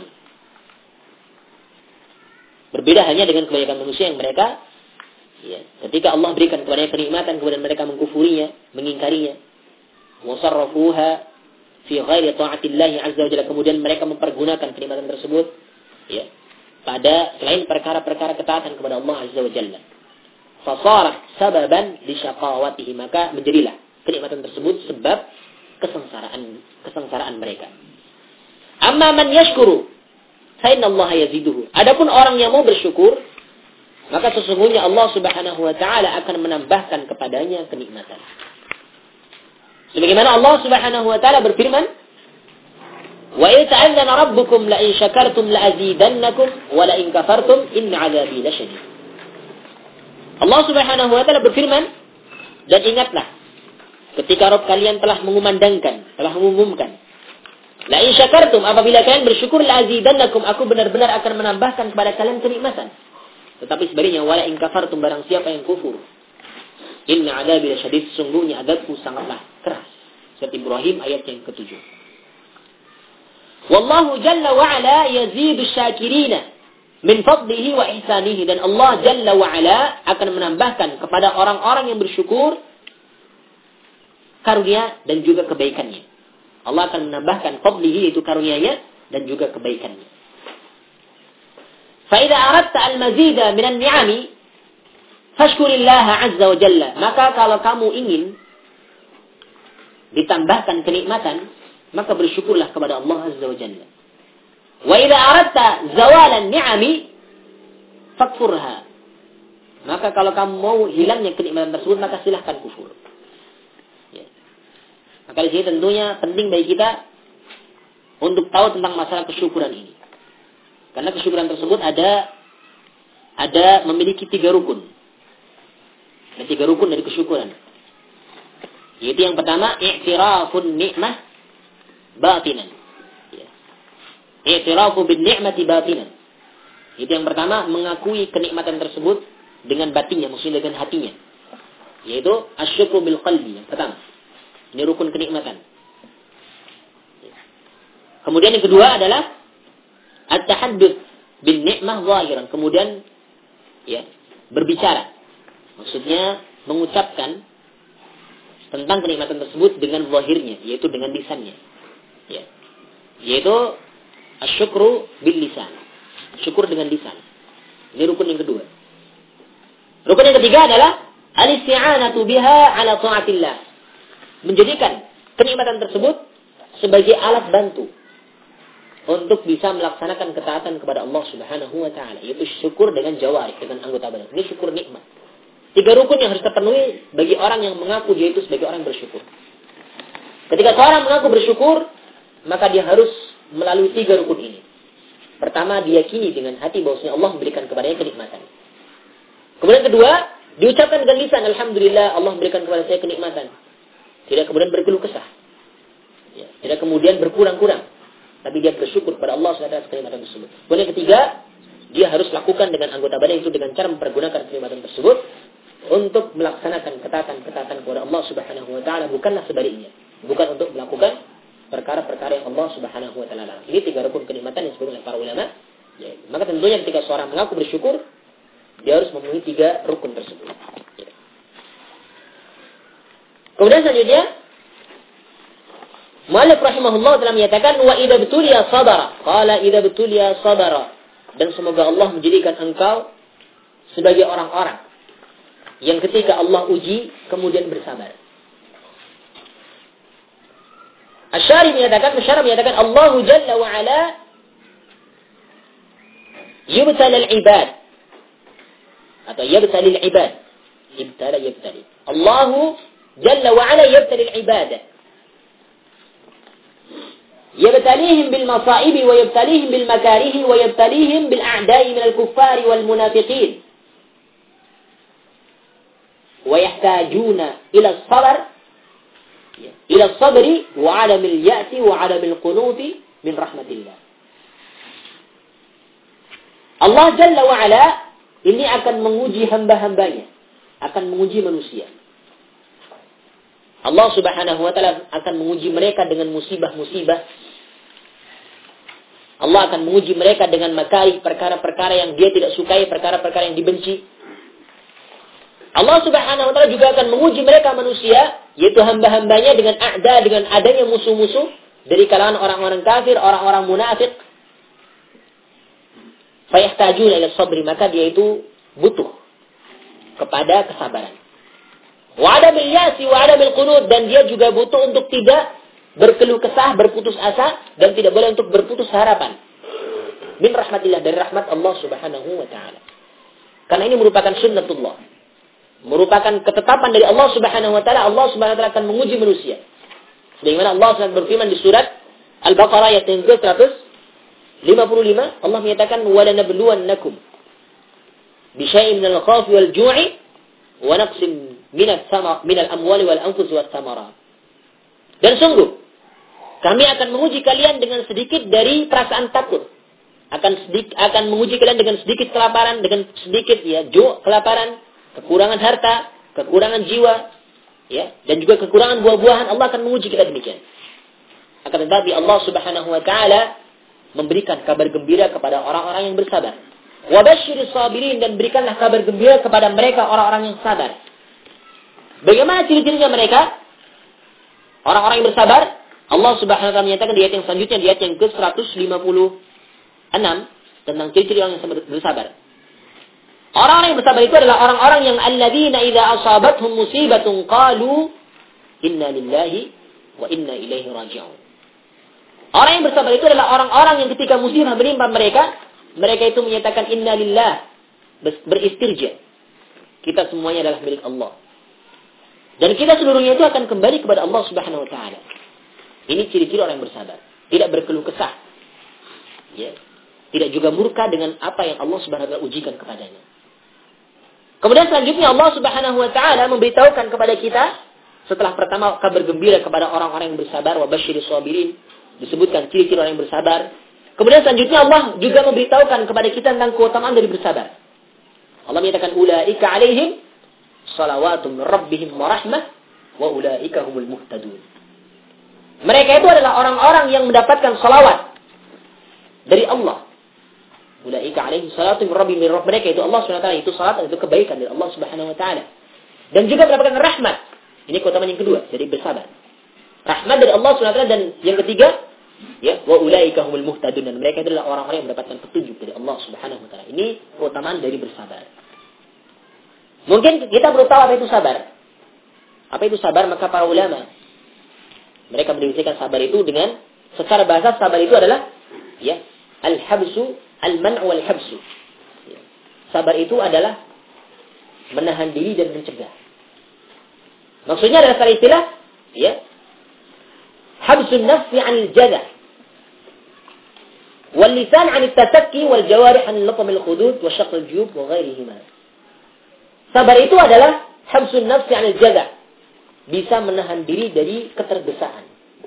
Speaker 1: berbeda hanya dengan kebanyakan manusia yang mereka, ya, ketika Allah berikan kepada kenikmatan kemudian mereka mengkufurinya, mengingkarinya. Wasarrafuha fi ghairi ta'atillahi azza wa jalla. Kemudian mereka mempergunakan kenikmatan tersebut, ya, pada selain perkara-perkara ketaatan kepada Allah azza wa jalla. Fasarat sababan li syaqawatihi. Maka menjadilah kenikmatan tersebut sebab kesengsaraan kesengsaraan mereka. Amma man yashkuru fa inna Allah yaziduhu. Adapun orang yang mau bersyukur, maka sesungguhnya Allah Subhanahu wa taala akan menambahkan kepadanya kenikmatan. Sebagaimana Allah Subhanahu wa taala berfirman, "Wa in ta'azzana rabbukum la in syakartum la azidannakum wa la in kafartum inna 'adzabi lasyadid." Allah Subhanahu wa taala berfirman, dan ingatlah ketika Rabb kalian telah mengumandangkan, telah mengumumkan, la in syakartum, apabila kalian bersyukur la azidannakum, aku benar-benar akan menambahkan kepada kalian kenikmatan. Tetapi sebaliknya, wala in kafartum, barang siapa yang kufur, inna 'adzabi lasyadid, sungguhnya azabku sangatlah keras. Surat Ibrahim ayat yang ketujuh. Wallahu jalla wa ala yazidu syakirina min fadlihi wa ihsanihi. Dan Allah jalla wa ala akan menambahkan kepada orang-orang yang bersyukur karunia dan juga kebaikannya. Allah akan menambahkan fadlihi, itu karunianya, dan juga kebaikannya. Fa idza aradta al-mazida min an-ni'ami fashkurillaha azza wa jalla. Maka kalau kamu ingin ditambahkan kenikmatan, maka bersyukurlah kepada Allah azza wa jalla. Wa idza aradta zawalan ni'ami fakfurha. Maka kalau kamu mau hilangnya kenikmatan tersebut, maka silahkan kufur. Ya. Maka di sini tentunya penting bagi kita untuk tahu tentang masalah kesyukuran ini. Karena kesyukuran tersebut ada ada memiliki tiga rukun. Ada tiga rukun dari kesyukuran. Yaitu yang pertama, i'tirafun ni'mah batinan. Ya. I'tirafu bin ni'mati batinan. Itu yang pertama, mengakui kenikmatan tersebut dengan batinnya, maksudnya dengan hatinya. Yaitu asyukru bil qalbi, yang pertama. Ini rukun kenikmatan. Ya. Kemudian yang kedua adalah at-tahadduts bin ni'mah zahiran. Kemudian ya, berbicara. Maksudnya mengucapkan tentang kenikmatan tersebut dengan zahirnya, yaitu dengan lisannya. Ya. Yaitu asyukru bil lisan. Syukur dengan lisan. Ini rukun yang kedua. Rukun yang ketiga adalah al-isti'anatu biha ala ta'atillah. Menjadikan kenikmatan tersebut sebagai alat bantu untuk bisa melaksanakan ketaatan kepada Allah Subhanahu wa taala, yaitu syukur dengan jawarih, dengan anggota badan. Ini syukur nikmat. Tiga rukun yang harus terpenuhi bagi orang yang mengaku dia itu sebagai orang bersyukur. Ketika seorang mengaku bersyukur, maka dia harus melalui tiga rukun ini. Pertama, diyakini dengan hati bahwasanya Allah memberikan kepadanya kenikmatan. Kemudian kedua, diucapkan dengan lisan, alhamdulillah Allah memberikan kepada saya kenikmatan. Tidak kemudian berkeluh kesah. Ya, tidak kemudian berkurang-kurang. Tapi dia bersyukur kepada Allah subhanahu wa taala atas kenikmatan tersebut. Kemudian yang ketiga, dia harus lakukan dengan anggota badan itu dengan cara mempergunakan kenikmatan tersebut untuk melaksanakan ketaatan-ketaatan kepada Allah Subhanahu wa taala, bukanlah sebaliknya. Bukan untuk melakukan perkara-perkara yang Allah Subhanahu wa taala larang. Ini tiga rukun kenikmatan yang disebut oleh para ulama. Ya, maka tentunya ketika seorang mengaku bersyukur, dia harus memenuhi tiga rukun tersebut. Ya. Kemudian selanjutnya, Mu'allif rahimahullah telah menyatakan wa idza btuliya sabara. Qala idza btuliya sabara. Dan semoga Allah menjadikan engkau sebagai orang-orang yang ketika Allah uji kemudian bersabar. Asy-Syari menyatakan, Asy-Syari menyatakan Allahu jalla wa ala yubtala al-ibad atau yabtali al-ibad. Ibtala yabtali. Allahu jalla wa ala yabtali al-ibad. يبتليهم بالمصائب ويبتليهم بالمكاره ويبتليهم بالأعداء من الكفار والمنافقين ويحتاجون إلى الصبر إلى الصبر وعدم اليأس وعدم القنوط من رحمة الله. Allah Jalla wa'ala ini akan menguji hamba-hambanya, akan menguji manusia. Allah Subhanahu wa taala akan menguji mereka dengan musibah-musibah. Allah akan menguji mereka dengan makarih, perkara-perkara yang dia tidak sukai, perkara-perkara yang dibenci. Allah Subhanahu wa taala juga akan menguji mereka manusia, yaitu hamba-hambanya dengan a'da, dengan adanya musuh-musuh dari kalangan orang-orang kafir, orang-orang munafik. Fayahtajuna ila sabri, maka dia itu butuh kepada kesabaran. Wa adamil yasi wa adamil qunut, dan dia juga butuh untuk tidak berkeluh kesah, berputus asa, dan tidak boleh untuk berputus harapan. Min rahmatillah, dari rahmat Allah Subhanahu wa taala. Karena ini merupakan sunnatullah. Merupakan ketetapan dari Allah Subhanahu wa taala. Allah Subhanahu wa taala akan menguji manusia. Sebagaimana Allah Subhanahu berfirman di surat Al-Baqarah ayat yang seratus lima puluh lima, Allah menyatakan wa lanabluwannakum bi syai'in minal khawfi wal ju'i wa naqsim minat sama minal amwali wal anfus was samarat. Dan sungguh kami akan menguji kalian dengan sedikit dari perasaan takut, akan sedikit akan menguji kalian dengan sedikit kelaparan, dengan sedikit ya ju' kelaparan, kekurangan harta, kekurangan jiwa, ya, dan juga kekurangan buah-buahan. Allah akan menguji kita demikian. Akan tetapi Allah Subhanahu wa taala memberikan kabar gembira kepada orang-orang yang bersabar. Wa basyiris sabirin, dan berikanlah kabar gembira kepada mereka orang-orang yang sabar. Bagaimana ciri-cirinya mereka? Orang-orang yang bersabar, Allah Subhanahu wa taala menyatakan di ayat yang selanjutnya, di ayat yang ke seratus lima puluh enam tentang ciri-ciri orang yang bersabar. Orang-orang yang bersabar itu adalah orang-orang yang alladzina idza asabathum musibatun qalu inna lillahi wa inna ilaihi raji'un. Orang yang bersabar itu adalah orang-orang yang ketika musibah menimpa mereka, mereka itu menyatakan inna lillah, beristirja. Kita semuanya adalah milik Allah. Dan kita seluruhnya itu akan kembali kepada Allah Subhanahu wa taala. Ini ciri-ciri orang yang bersabar, tidak berkeluh kesah. Ya. Tidak juga murka dengan apa yang Allah Subhanahu wa taala ujikan kepadanya. Kemudian selanjutnya Allah Subhanahu wa taala memberitahukan kepada kita, setelah pertama kabar gembira kepada orang-orang yang bersabar, wa basyiris sabirin, disebutkan ciri-ciri orang yang bersabar. Kemudian selanjutnya Allah juga memberitahukan kepada kita tentang keutamaan dari bersabar. Allah menyatakan ulaika alaihim salawatum min rabbihim wa rahmah wa ulaika humul muhtadun. Mereka itu adalah orang-orang yang mendapatkan salawat dari Allah. Ulaika alaihim salawatum min rabbihim, mereka itu Allah Subhanahu wa taala, itu salat, itu kebaikan dari Allah Subhanahu wa taala. Dan juga mendapatkan rahmat. Ini keutamaan yang kedua, jadi bersabar. Rahmat dari Allah Subhanahu wa taala, dan yang ketiga, ya, wa ulaika humul muhtadun, dan mereka adalah orang-orang yang mendapatkan petunjuk dari Allah Subhanahu wa taala. Ini keutamaan dari bersabar. Mungkin kita perlu tahu apa itu sabar. Apa itu sabar? Maka para ulama mereka mendefinisikan sabar itu dengan, secara bahasa sabar itu adalah, ya, al-habsu, al-man'u wal-habsu. Ya. Sabar itu adalah menahan diri dan mencegah. Maksudnya adalah secara istilah, ya, habsun nafsi 'anil jaza', wal lisan 'anil tasakki, wal jawarih 'anil latmil khudud wa syaqqil juyub wa ghairihima. Sabar itu adalah habsun nafsi 'anil jaza', bisa menahan diri dari ketergesaan.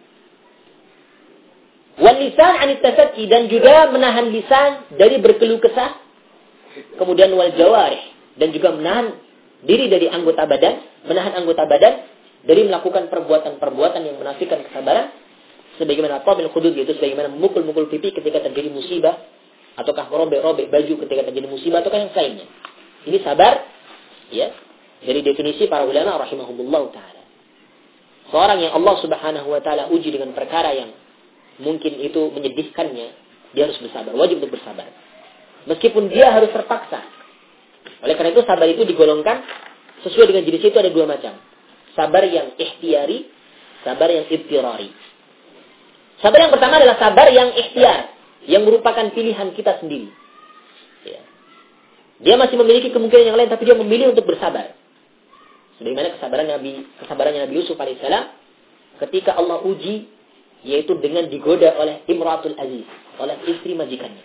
Speaker 1: Wal lisan 'anil tasakki, dan juga menahan lisan dari berkeluh kesah. Kemudian wal jawarih, dan juga menahan diri dari anggota badan, menahan anggota badan dari melakukan perbuatan-perbuatan yang menafikan kesabaran, sebagaimana latmil khudud, yaitu sebagaimana memukul-mukul pipi ketika terjadi musibah, ataukah merobek-robek baju ketika terjadi musibah, ataukah yang lainnya. Ini sabar, ya, dari definisi para ulama rahimahumullah taala. Seorang yang Allah Subhanahu wa taala uji dengan perkara yang mungkin itu menyedihkannya, dia harus bersabar, wajib untuk bersabar. Meskipun dia harus terpaksa. Oleh karena itu sabar itu digolongkan sesuai dengan jenis itu, ada dua macam. Sabar yang ikhtiyari, sabar yang ibtirari. Sabar yang pertama adalah sabar yang ikhtiar, yang merupakan pilihan kita sendiri. Ya. Dia masih memiliki kemungkinan yang lain, tapi dia memilih untuk bersabar. Sebagaimana kesabaran Nabi, kesabarannya Nabi Yusuf alaihissalam ketika Allah uji, yaitu dengan digoda oleh Imratul Aziz, oleh istri majikannya.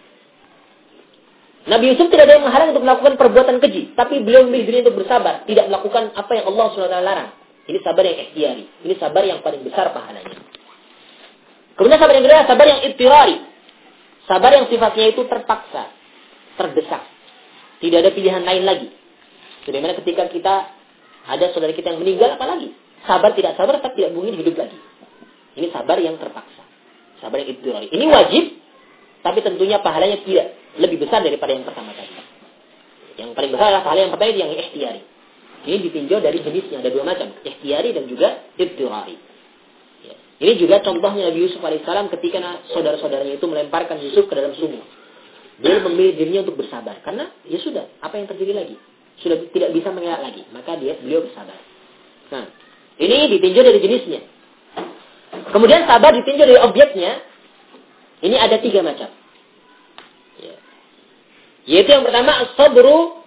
Speaker 1: Nabi Yusuf tidak ada yang menghalang untuk melakukan perbuatan keji, tapi beliau memilih diri untuk bersabar, tidak melakukan apa yang Allah subhanahu wa taala larang. Ini sabar yang ikhtiyari, ini sabar yang paling besar pahalanya. Kemudian sabar yang kedua, sabar yang ibtirari, sabar yang sifatnya itu terpaksa, terdesak. Tidak ada pilihan lain lagi. Sebagaimana ketika kita ada saudara kita yang meninggal, apalagi sabar tidak sabar tetap tidak mungkin hidup lagi. Ini sabar yang terpaksa, sabar yang ibtirari. Ini wajib, tapi tentunya pahalanya tidak lebih besar daripada yang pertama tadi. Yang paling besar adalah pahala yang pertama yang ikhtiyari. Ini ditinjau dari jenisnya, ada dua macam, ikhtiyari dan juga ibtirari. Ya. Ini juga contohnya Nabi Yusuf alaihissalam ketika saudara-saudaranya itu melemparkan Yusuf ke dalam sumur. Dia memilih dirinya untuk bersabar. Karena ya sudah, apa yang terjadi lagi? Sudah tidak bisa mengelak lagi. Maka dia beliau bersabar. Nah, ini ditinjau dari jenisnya. Kemudian sabar ditinjau dari objeknya. Ini ada tiga macam. Ya. Yaitu yang pertama, as-sabru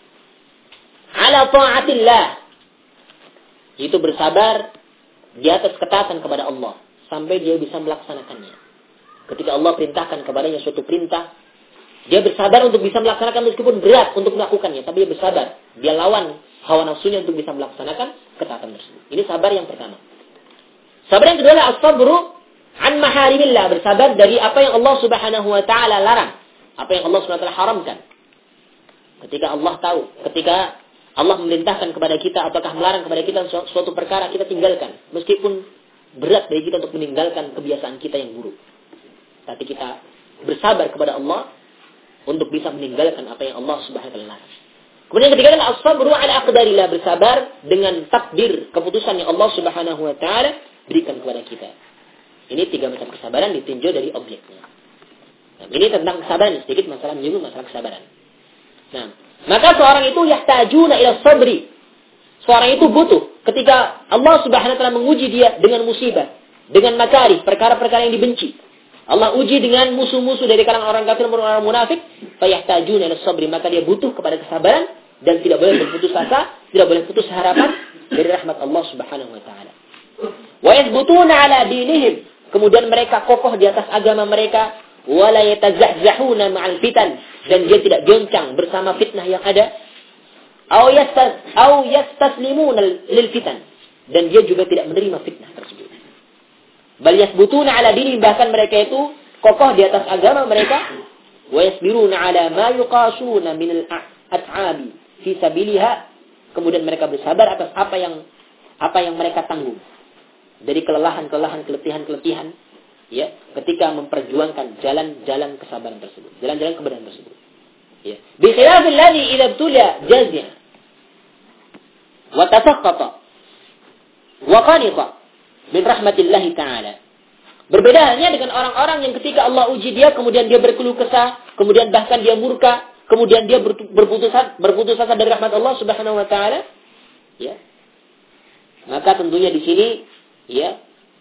Speaker 1: ala ta'atillah. Yaitu bersabar di atas ketaatan kepada Allah. Sampai dia bisa melaksanakannya. Ketika Allah perintahkan kepadanya suatu perintah, dia bersabar untuk bisa melaksanakan meskipun berat untuk melakukannya. Tapi dia bersabar. Dia lawan hawa nafsunya untuk bisa melaksanakan ketaatan tersebut. Ini sabar yang pertama. Sabar yang kedua adalah as-sabru an maharimillah. Bersabar dari apa yang Allah subhanahu wa ta'ala larang. Apa yang Allah subhanahu wa ta'ala haramkan. Ketika Allah tahu. Ketika Allah memerintahkan kepada kita. Apakah melarang kepada kita suatu perkara kita tinggalkan. Meskipun berat bagi kita untuk meninggalkan kebiasaan kita yang buruk. Tapi kita bersabar kepada Allah untuk bisa meninggalkan apa yang Allah Subhanahu wa taala larang. Kemudian ketiga adalah as-sabru ala aqdarillah, bersabar dengan takdir keputusan yang Allah Subhanahu wa taala berikan kepada kita. Ini tiga macam kesabaran ditinjau dari objeknya. Nah, ini tentang kesabaran, sedikit masalah menyinggung masalah kesabaran. Nah, maka seorang itu yahtajuna ila sabri. Seorang itu butuh ketika Allah Subhanahu wa taala menguji dia dengan musibah, dengan makari, perkara-perkara yang dibenci. Allah uji dengan musuh-musuh dari kalangan orang kafir dan orang munafik, fayahtajuna ila sabri, maka dia butuh kepada kesabaran dan tidak boleh berputus asa, tidak boleh putus harapan dari rahmat Allah Subhanahu wa taala. Wa yathbutuna ala dinihim, kemudian mereka kokoh di atas agama mereka, wala yatazahzahuna ma'al fitan, dan dia tidak goncang bersama fitnah yang ada. Au yastas au yastaslimuna lil fitan, dan dia juga tidak menerima fitnah tersebut. Bal yasbutuna ala dinihim, bahkan mereka itu kokoh di atas agama mereka, wa yasbiruna ala ma yuqasuna min al-at'abi fi sabiliha, kemudian mereka bersabar atas apa yang apa yang mereka tanggung dari kelelahan-kelelahan, keletihan-keletihan, ya, ketika memperjuangkan jalan-jalan kesabaran tersebut, jalan-jalan kebenaran tersebut. Ya. Bi khilafil ladzi idza ibtulia jazia wa tasaqqata wa qanita min rahmatillah taala. Berbeda halnya dengan orang-orang yang ketika Allah uji dia, kemudian dia berkeluh kesah, kemudian bahkan dia murka, kemudian dia berputus berputus asa dari rahmat Allah Subhanahu wa taala, ya. Maka tentunya di sini, ya,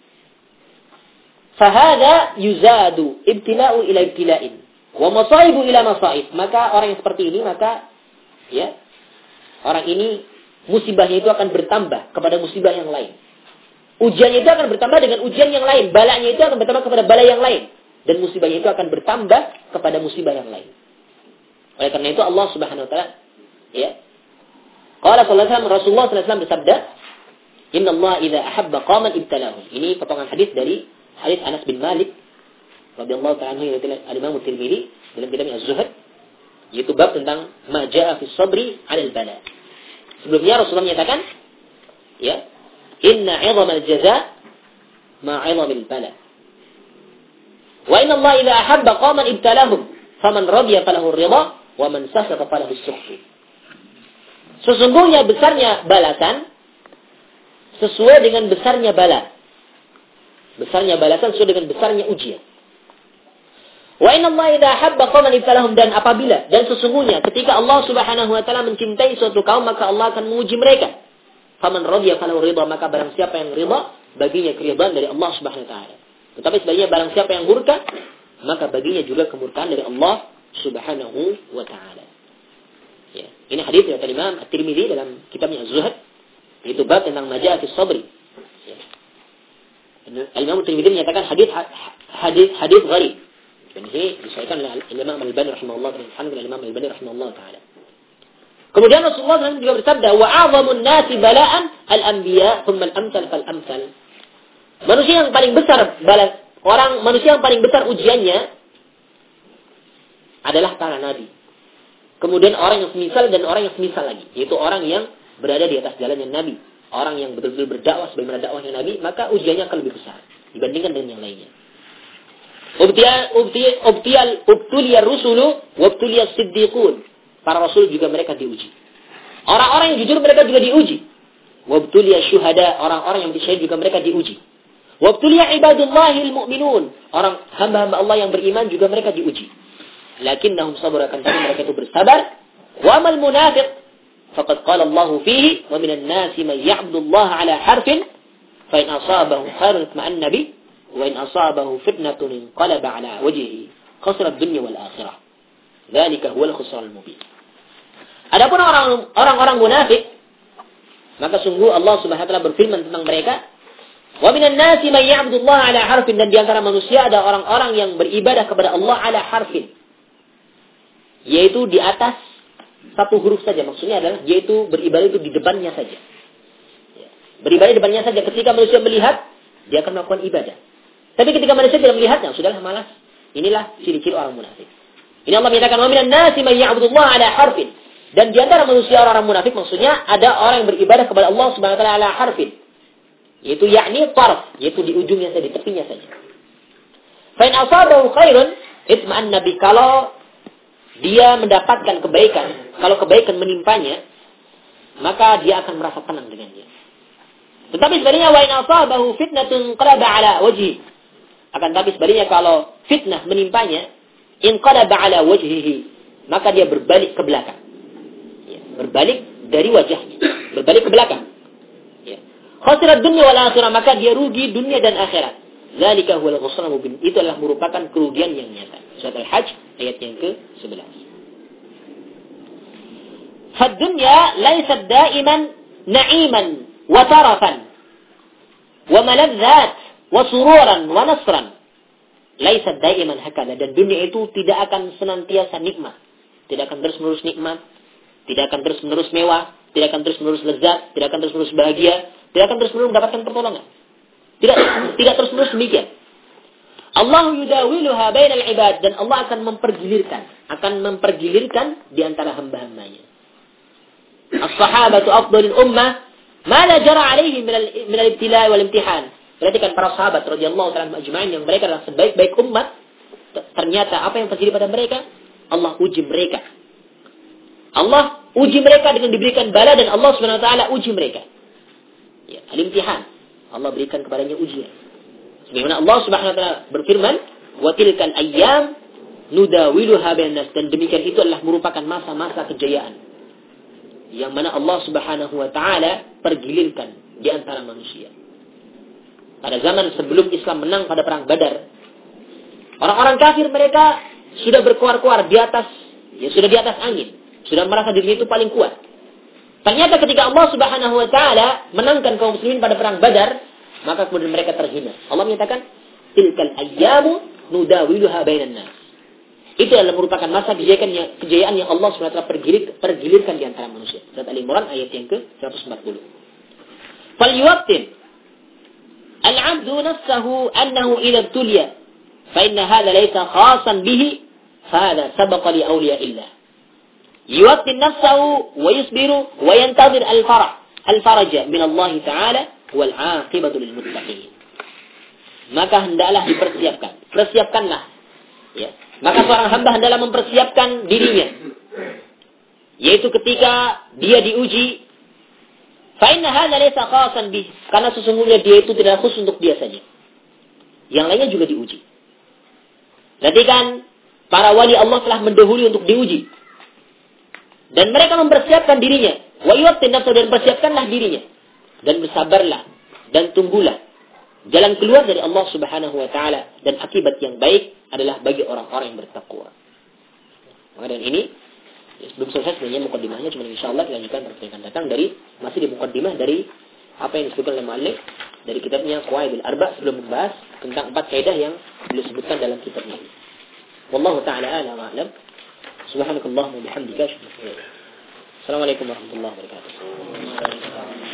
Speaker 1: fahada yuzadu ibtila'u ila ibtila'in wa masaibu ila masaib. Maka orang yang seperti ini, maka ya, orang ini musibahnya itu akan bertambah kepada musibah yang lain. Ujiannya itu akan bertambah dengan ujian yang lain, balanya itu akan bertambah kepada bala yang lain, dan musibahnya itu akan bertambah kepada musibah yang lain. Oleh karena itu Allah Subhanahu wa taala, ya, qala sallallahu alaihi wasallam, Rasulullah sallallahu alaihi wasallam bersabda, "Inna Allah idza ahabba qaman ibtalahum." Ini potongan hadis dari hadis Anas bin Malik radhiyallahu ta'ala anhu yang diriwayatkan Al-Imam Tirmidzi dalam kitab Az-Zuhd, yaitu bab tentang ma jaa fi sabri 'alal bala. Sebelumnya Rasulullah menyatakan, ya, inna 'idhamal jazaa ma 'idhamil bala. Wa inna Allah idza ahabba qaman ibtalahum, faman radiya falahu ridha wa man sakhata falahu as-sukht. Sesungguhnya besarnya balasan sesuai dengan besarnya bala. Besarnya balasan sesuai dengan besarnya ujian. Wa inna Allah idza habba qauman ibtalahum, dan apabila dan sesungguhnya ketika Allah Subhanahu wa taala mencintai suatu kaum, maka Allah akan menguji mereka. Faman radiya falahu ridha, maka barang siapa yang ridha, baginya keridhaan dari Allah Subhanahu wa taala. Tetapi sebaliknya barang siapa yang murka, maka baginya juga kemurkaan dari Allah Subhanahu wa taala. Ya, ini hadis dari Imam At-Tirmidzi dalam kitabnya Az-Zuhd, itu bab tentang majaa fi sabri. Ya. Al-Imam At-Tirmidzi menyatakan hadis hadis hadis gharib. Dan ini disahihkan oleh Imam Al-Albani rahimahullah taala, oleh Imam Al-Albani rahimahullah taala. Kemudian Rasulullah shallallahu alaihi wasallam juga bersabda, "Wa 'azamun nasi bala'an al-anbiya, thumma al-amsal fal-amsal." Manusia yang paling besar bala orang manusia yang paling besar ujiannya adalah para nabi. Kemudian orang yang semisal dan orang yang semisal lagi, yaitu orang yang berada di atas jalannya Nabi, orang yang betul-betul berdakwah sebagaimana dakwahnya Nabi, maka ujiannya akan lebih besar dibandingkan dengan yang lainnya. Ubtiyal ubtiyal ubtuliyar rusulu wabtuliyas siddiqun. Para rasul juga mereka diuji. Orang-orang yang jujur mereka juga diuji. Wabtuliyas syuhada, orang-orang yang syahid juga mereka diuji. Wabtuliyah ibadullahil mu'minun, orang hamba-hamba Allah yang beriman juga mereka diuji. Lakinnahum sabar, akan tapi mereka itu bersabar. Wa amal munafiq faqad qala Allah fihi, wa minan nasi man ya'budu Allah ala harfin fa in asabahu khairun itma'anna bi wa in asabahu fitnatun inqalaba ala wajhihi khasira ad-dunya wal akhirah. Dzalika huwal khusran al-mubin. Adapun orang orang-orang munafik, maka sungguh Allah Subhanahu wa taala berfirman tentang mereka, wa minan nasi man ya'budu Allah ala harfin, dan di antara manusia ada orang-orang yang beribadah kepada Allah ala harfin, yaitu di atas satu huruf saja. Maksudnya adalah yaitu beribadah itu di depannya saja. Beribadah di depannya saja. Ketika manusia melihat, dia akan melakukan ibadah. Tapi ketika manusia tidak melihatnya, sudahlah malas. Inilah ciri-ciri orang munafik. Ini Allah menyatakan, wa minan nasi man ya'budu Allah ala harfin. Dan di antara manusia orang-orang munafik, maksudnya ada orang yang beribadah kepada Allah Subhanahu wa taala ala harfin. Yaitu yakni taraf, yaitu di ujungnya saja, di tepinya saja. Fa in asabahu khairun itma'anna bi, kalau dia mendapatkan kebaikan, kalau kebaikan menimpanya, maka dia akan merasa tenang dengannya. Tetapi sebaliknya wa in asabahu fitnatun qalaba ala wajhi, akan tapi sebaliknya kalau fitnah menimpanya, in qalaba ala wajhihi, maka dia berbalik ke belakang. Ya, berbalik dari wajahnya, berbalik ke belakang. Ya. Khasirat dunya wal akhirah, maka dia rugi dunia dan akhirat. Zalika huwal khusran mubin, itu adalah merupakan kerugian yang nyata. Surat Al-Hajj ayat yang ke sebelas. Fad-dunya laysat da'iman na'iman wa tarafan wa maladzat wa sururan wa nasran. Laysat da'iman hakada, dan dunia itu tidak akan senantiasa nikmat. Tidak akan terus-menerus nikmat, tidak akan terus-menerus mewah, tidak akan terus-menerus lezat, tidak akan terus-menerus bahagia, tidak akan terus-menerus mendapatkan pertolongan. Tidak tidak terus-menerus demikian. Allah yudawiluha bainal ibad, dan Allah akan mempergilirkan, akan mempergilirkan di antara hamba-hambanya. As-sahabatu afdalul ummah, ma la jara alaihim min al-ibtila' wal imtihan. Perhatikan para sahabat radhiyallahu ta'ala ajma'in, yang mereka adalah sebaik-baik umat. Ternyata apa yang terjadi pada mereka? Allah uji mereka. Allah uji mereka dengan diberikan bala, dan Allah Subhanahu wa taala uji mereka. Ya, al-imtihan. Allah berikan kepadanya ujian. Sebagaimana Allah Subhanahu wa taala berfirman, "Wa tilkal ayyam nudawiluha bainan nas," dan demikian itu adalah merupakan masa-masa kejayaan yang mana Allah Subhanahu wa taala pergilirkan di antara manusia. Pada zaman sebelum Islam menang pada perang Badar, orang-orang kafir mereka sudah berkuar-kuar di atas, ya sudah di atas angin, sudah merasa diri itu paling kuat. Ternyata ketika Allah Subhanahu wa taala menangkan kaum muslimin pada perang Badar, maka kemudian mereka terhina. Allah menyatakan, "Tilkal ayyamu nudawiluha bainan nas." Itu adalah merupakan masa kejayaan yang, kejayaan yang Allah Subhanahu wa taala pergilir, pergilirkan di antara manusia. Surat Al-Imran ayat yang ke seratus empat puluh. Fal yuwattin al-'abdu nafsahu annahu idza tuliya fa inna hadha laysa khasan bihi, fa hadha sabaqa li awliya'illah. Yuwattin nafsahu wa yusbiru wa yantazir al-farah al-faraja min Allah Ta'ala wal 'aqibatu lil muttaqin. Maka hendaklah dipersiapkan, persiapkanlah, ya. Maka seorang hamba hendaklah mempersiapkan dirinya, yaitu ketika dia diuji, fa inna hadza laysa khasan bih, karena sesungguhnya dia itu tidak khusus untuk dia saja, yang lainnya juga diuji. Perhatikan, para wali Allah telah mendahului untuk diuji. Dan mereka mempersiapkan dirinya. Wa yuwattin nafsahu, dan persiapkanlah dirinya. Dan bersabarlah. Dan tunggulah. Jalan keluar dari Allah Subhanahu wa ta'ala. Dan akibat yang baik adalah bagi orang-orang yang bertakwa. Maka dengan ini, ya, sebelum selesai sebenarnya mukaddimahnya, cuma insyaAllah kita lanjutkan pertanyaan datang dari, masih di mukaddimah dari apa yang disebutkan oleh mu'allif dari kitabnya Qawaidul Arba' sebelum membahas tentang empat kaidah yang beliau sebutkan dalam kitab ini. Wallahu ta'ala a'lam wa a'lam. Subhanakallahumma wa bihamdika. Assalamualaikum warahmatullahi wabarakatuh.